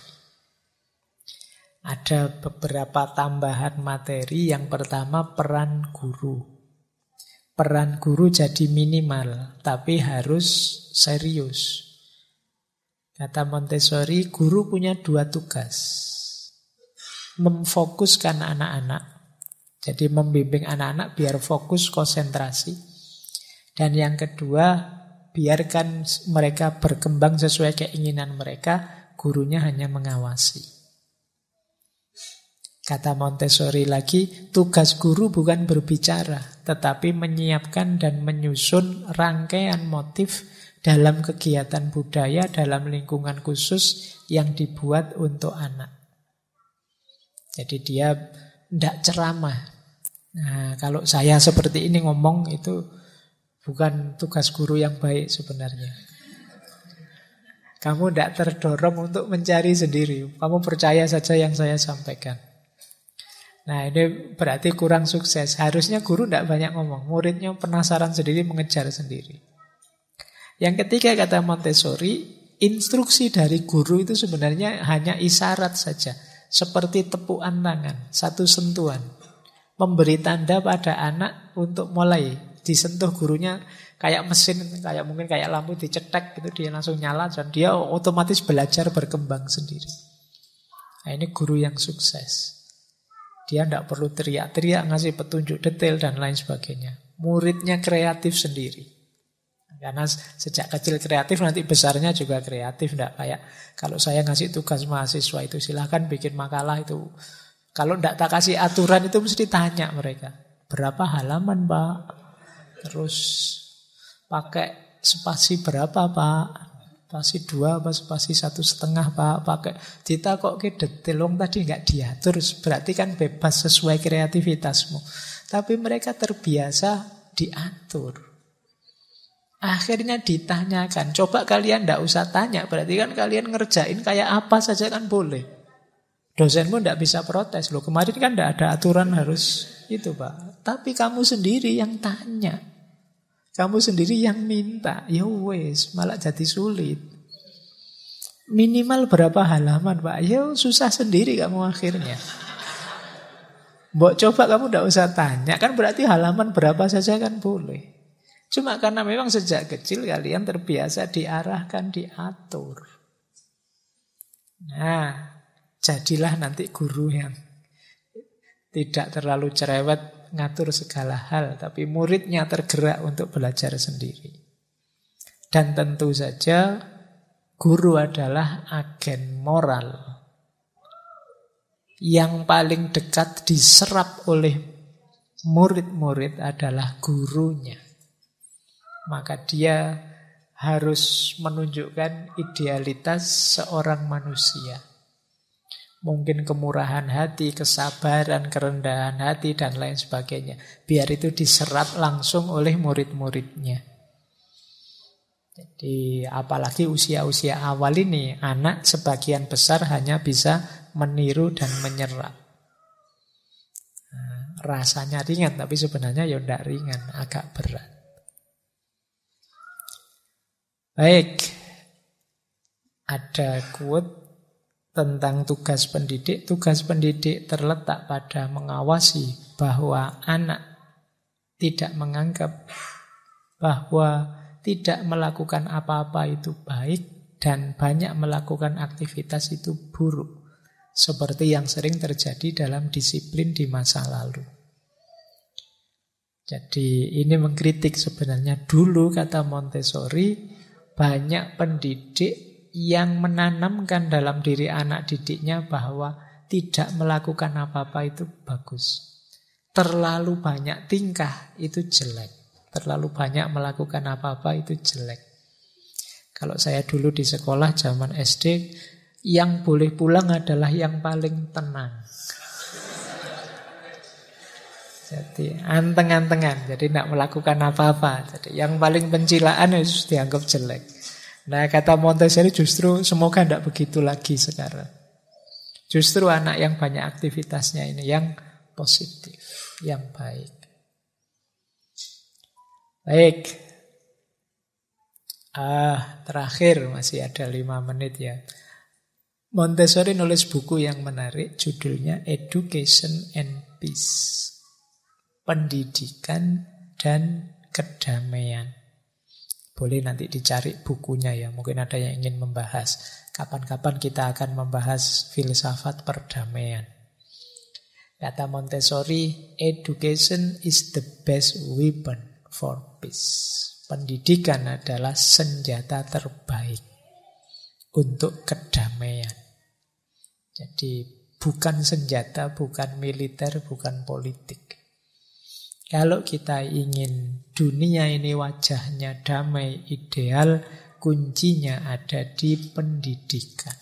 Ada beberapa tambahan materi. Yang pertama, peran guru. Peran guru jadi minimal, tapi harus serius. Kata Montessori, guru punya 2 tugas. Memfokuskan anak-anak. Jadi membimbing anak-anak biar fokus, konsentrasi. Dan yang kedua, biarkan mereka berkembang sesuai keinginan mereka, gurunya hanya mengawasi. Kata Montessori lagi, tugas guru bukan berbicara, tetapi menyiapkan dan menyusun rangkaian motif dalam kegiatan budaya, dalam lingkungan khusus yang dibuat untuk anak. Jadi dia tidak ceramah. Nah, kalau saya seperti ini ngomong, itu bukan tugas guru yang baik sebenarnya. Kamu tidak terdorong untuk mencari sendiri. Kamu percaya saja yang saya sampaikan. Nah, ini berarti kurang sukses. Harusnya guru tidak banyak ngomong. Muridnya penasaran sendiri, mengejar sendiri. Yang ketiga, kata Montessori, instruksi dari guru itu sebenarnya hanya isyarat saja. Seperti tepukan tangan, satu sentuhan. Memberi tanda pada anak untuk mulai. Disentuh gurunya kayak mesin, kayak mungkin kayak lampu dicetek gitu, dia langsung nyala dan dia otomatis belajar berkembang sendiri. Nah, ini guru yang sukses. Dia tidak perlu teriak-teriak, ngasih petunjuk detail dan lain sebagainya. Muridnya kreatif sendiri. Karena sejak kecil kreatif, nanti besarnya juga kreatif. Tidak kayak kalau saya ngasih tugas mahasiswa itu, silahkan bikin makalah itu. Kalau tidak tak kasih aturan itu mesti tanya mereka. Berapa halaman, Pak? Terus pakai spasi berapa, Pak? Spasi 2 apa spasi 1,5, Pak? Pakai Dita kok ke detail, wong tadi nggak diatur. Berarti kan bebas sesuai kreativitasmu. Tapi mereka terbiasa diatur. Akhirnya ditanyakan. Coba kalian tidak usah tanya, berarti kan kalian ngerjain kayak apa saja kan boleh. Dosenmu tidak bisa protes. Loh, kemarin kan tidak ada aturan harus itu, Pak. Tapi kamu sendiri yang tanya. Kamu sendiri yang minta. Ya wes, malah jadi sulit. Minimal berapa halaman, Pak? Ya susah sendiri kamu akhirnya. Mbok coba kamu tidak usah tanya. Kan berarti halaman berapa saja kan boleh. Cuma karena memang sejak kecil kalian terbiasa diarahkan, diatur. Nah, jadilah nanti guru yang tidak terlalu cerewet, ngatur segala hal, tapi muridnya tergerak untuk belajar sendiri. Dan tentu saja guru adalah agen moral yang paling dekat diserap oleh murid-murid adalah gurunya. Maka dia harus menunjukkan idealitas seorang manusia. Mungkin kemurahan hati, kesabaran, kerendahan hati, dan lain sebagainya. Biar itu diserap langsung oleh murid-muridnya. Jadi apalagi usia-usia awal ini, anak sebagian besar hanya bisa meniru dan menyerap. Nah, rasanya ringan, tapi sebenarnya ya tidak ringan, agak berat. Baik, ada quote tentang tugas pendidik. Tugas pendidik terletak pada mengawasi bahwa anak tidak menganggap bahwa tidak melakukan apa-apa itu baik dan banyak melakukan aktivitas itu buruk. seperti yang sering terjadi dalam disiplin di masa lalu. Jadi ini mengkritik sebenarnya. Dulu kata Montessori, banyak pendidik yang menanamkan dalam diri anak didiknya bahwa tidak melakukan apa-apa itu bagus. Terlalu banyak tingkah itu jelek. Terlalu banyak melakukan apa-apa itu jelek. Kalau saya dulu di sekolah zaman SD, yang boleh pulang adalah yang paling tenang. Jadi anteng-antengan, jadi tidak melakukan apa-apa. Jadi yang paling pencilaan itu dianggap jelek. Nah kata Montessori justru semoga tidak begitu lagi sekarang. Justru anak yang banyak aktivitasnya ini yang positif, yang baik. Baik. Terakhir masih ada 5 menit ya. Montessori nulis buku yang menarik, judulnya Education and Peace. Pendidikan dan kedamaian. Boleh nanti dicari bukunya ya. Mungkin ada yang ingin membahas. Kapan-kapan kita akan membahas filsafat perdamaian. Kata Montessori, education is the best weapon for peace. Pendidikan adalah senjata terbaik untuk kedamaian. Jadi bukan senjata, bukan militer, bukan politik. Kalau kita ingin dunia ini wajahnya damai, ideal, kuncinya ada di pendidikan.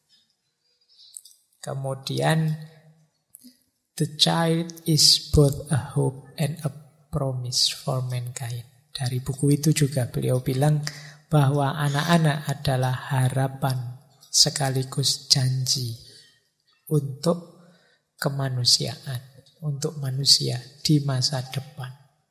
Kemudian, the child is both a hope and a promise for mankind. Dari buku itu juga beliau bilang bahwa anak-anak adalah harapan sekaligus janji untuk kemanusiaan, untuk manusia di masa depan.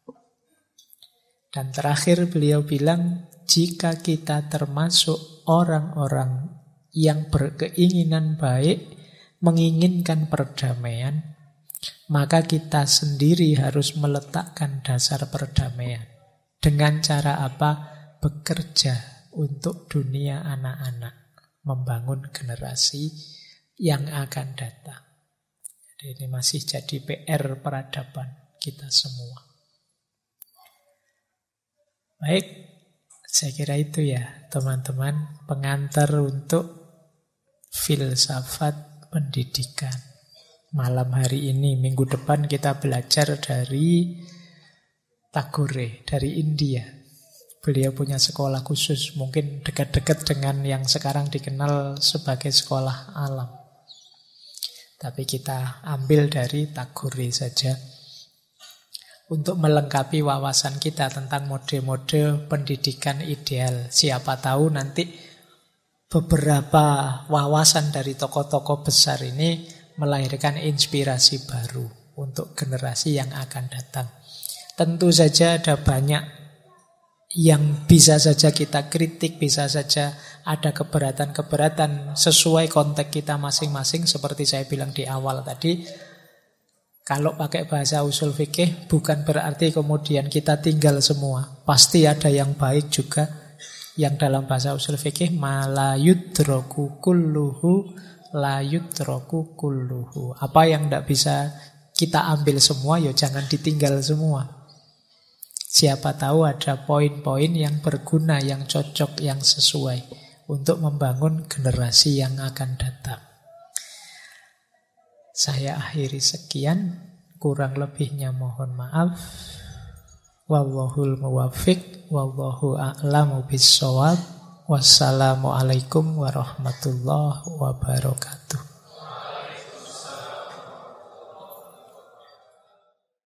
Dan terakhir beliau bilang, jika kita termasuk orang-orang yang berkeinginan baik, menginginkan perdamaian, maka kita sendiri harus meletakkan dasar perdamaian. Dengan cara apa? Bekerja untuk dunia anak-anak, membangun generasi yang akan datang. Jadi ini masih jadi PR peradaban kita semua. Baik, saya kira itu ya teman-teman, pengantar untuk filsafat pendidikan. Malam hari ini, minggu depan kita belajar dari Tagore, dari India. Beliau punya sekolah khusus, mungkin dekat-dekat dengan yang sekarang dikenal sebagai sekolah alam. Tapi kita ambil dari Tagore saja untuk melengkapi wawasan kita tentang mode-mode pendidikan ideal. Siapa tahu nanti beberapa wawasan dari tokoh-tokoh besar ini melahirkan inspirasi baru untuk generasi yang akan datang. Tentu saja ada banyak yang bisa saja kita kritik, bisa saja ada keberatan-keberatan sesuai konteks kita masing-masing. Seperti saya bilang di awal tadi, kalau pakai bahasa usul fikih bukan berarti kemudian kita tinggal semua. Pasti ada yang baik juga. Yang dalam bahasa usul fikih, ma la yudroku kulluhu la yudroku kulluhu. Apa yang tidak bisa kita ambil semua, ya jangan ditinggal semua. Siapa tahu ada poin-poin yang berguna, yang cocok, yang sesuai untuk membangun generasi yang akan datang. Saya akhiri sekian, kurang lebihnya mohon maaf. Wallahul muwaffiq, wallahu a'lamu bis-shawab. Wassalamualaikum warahmatullahi wabarakatuh.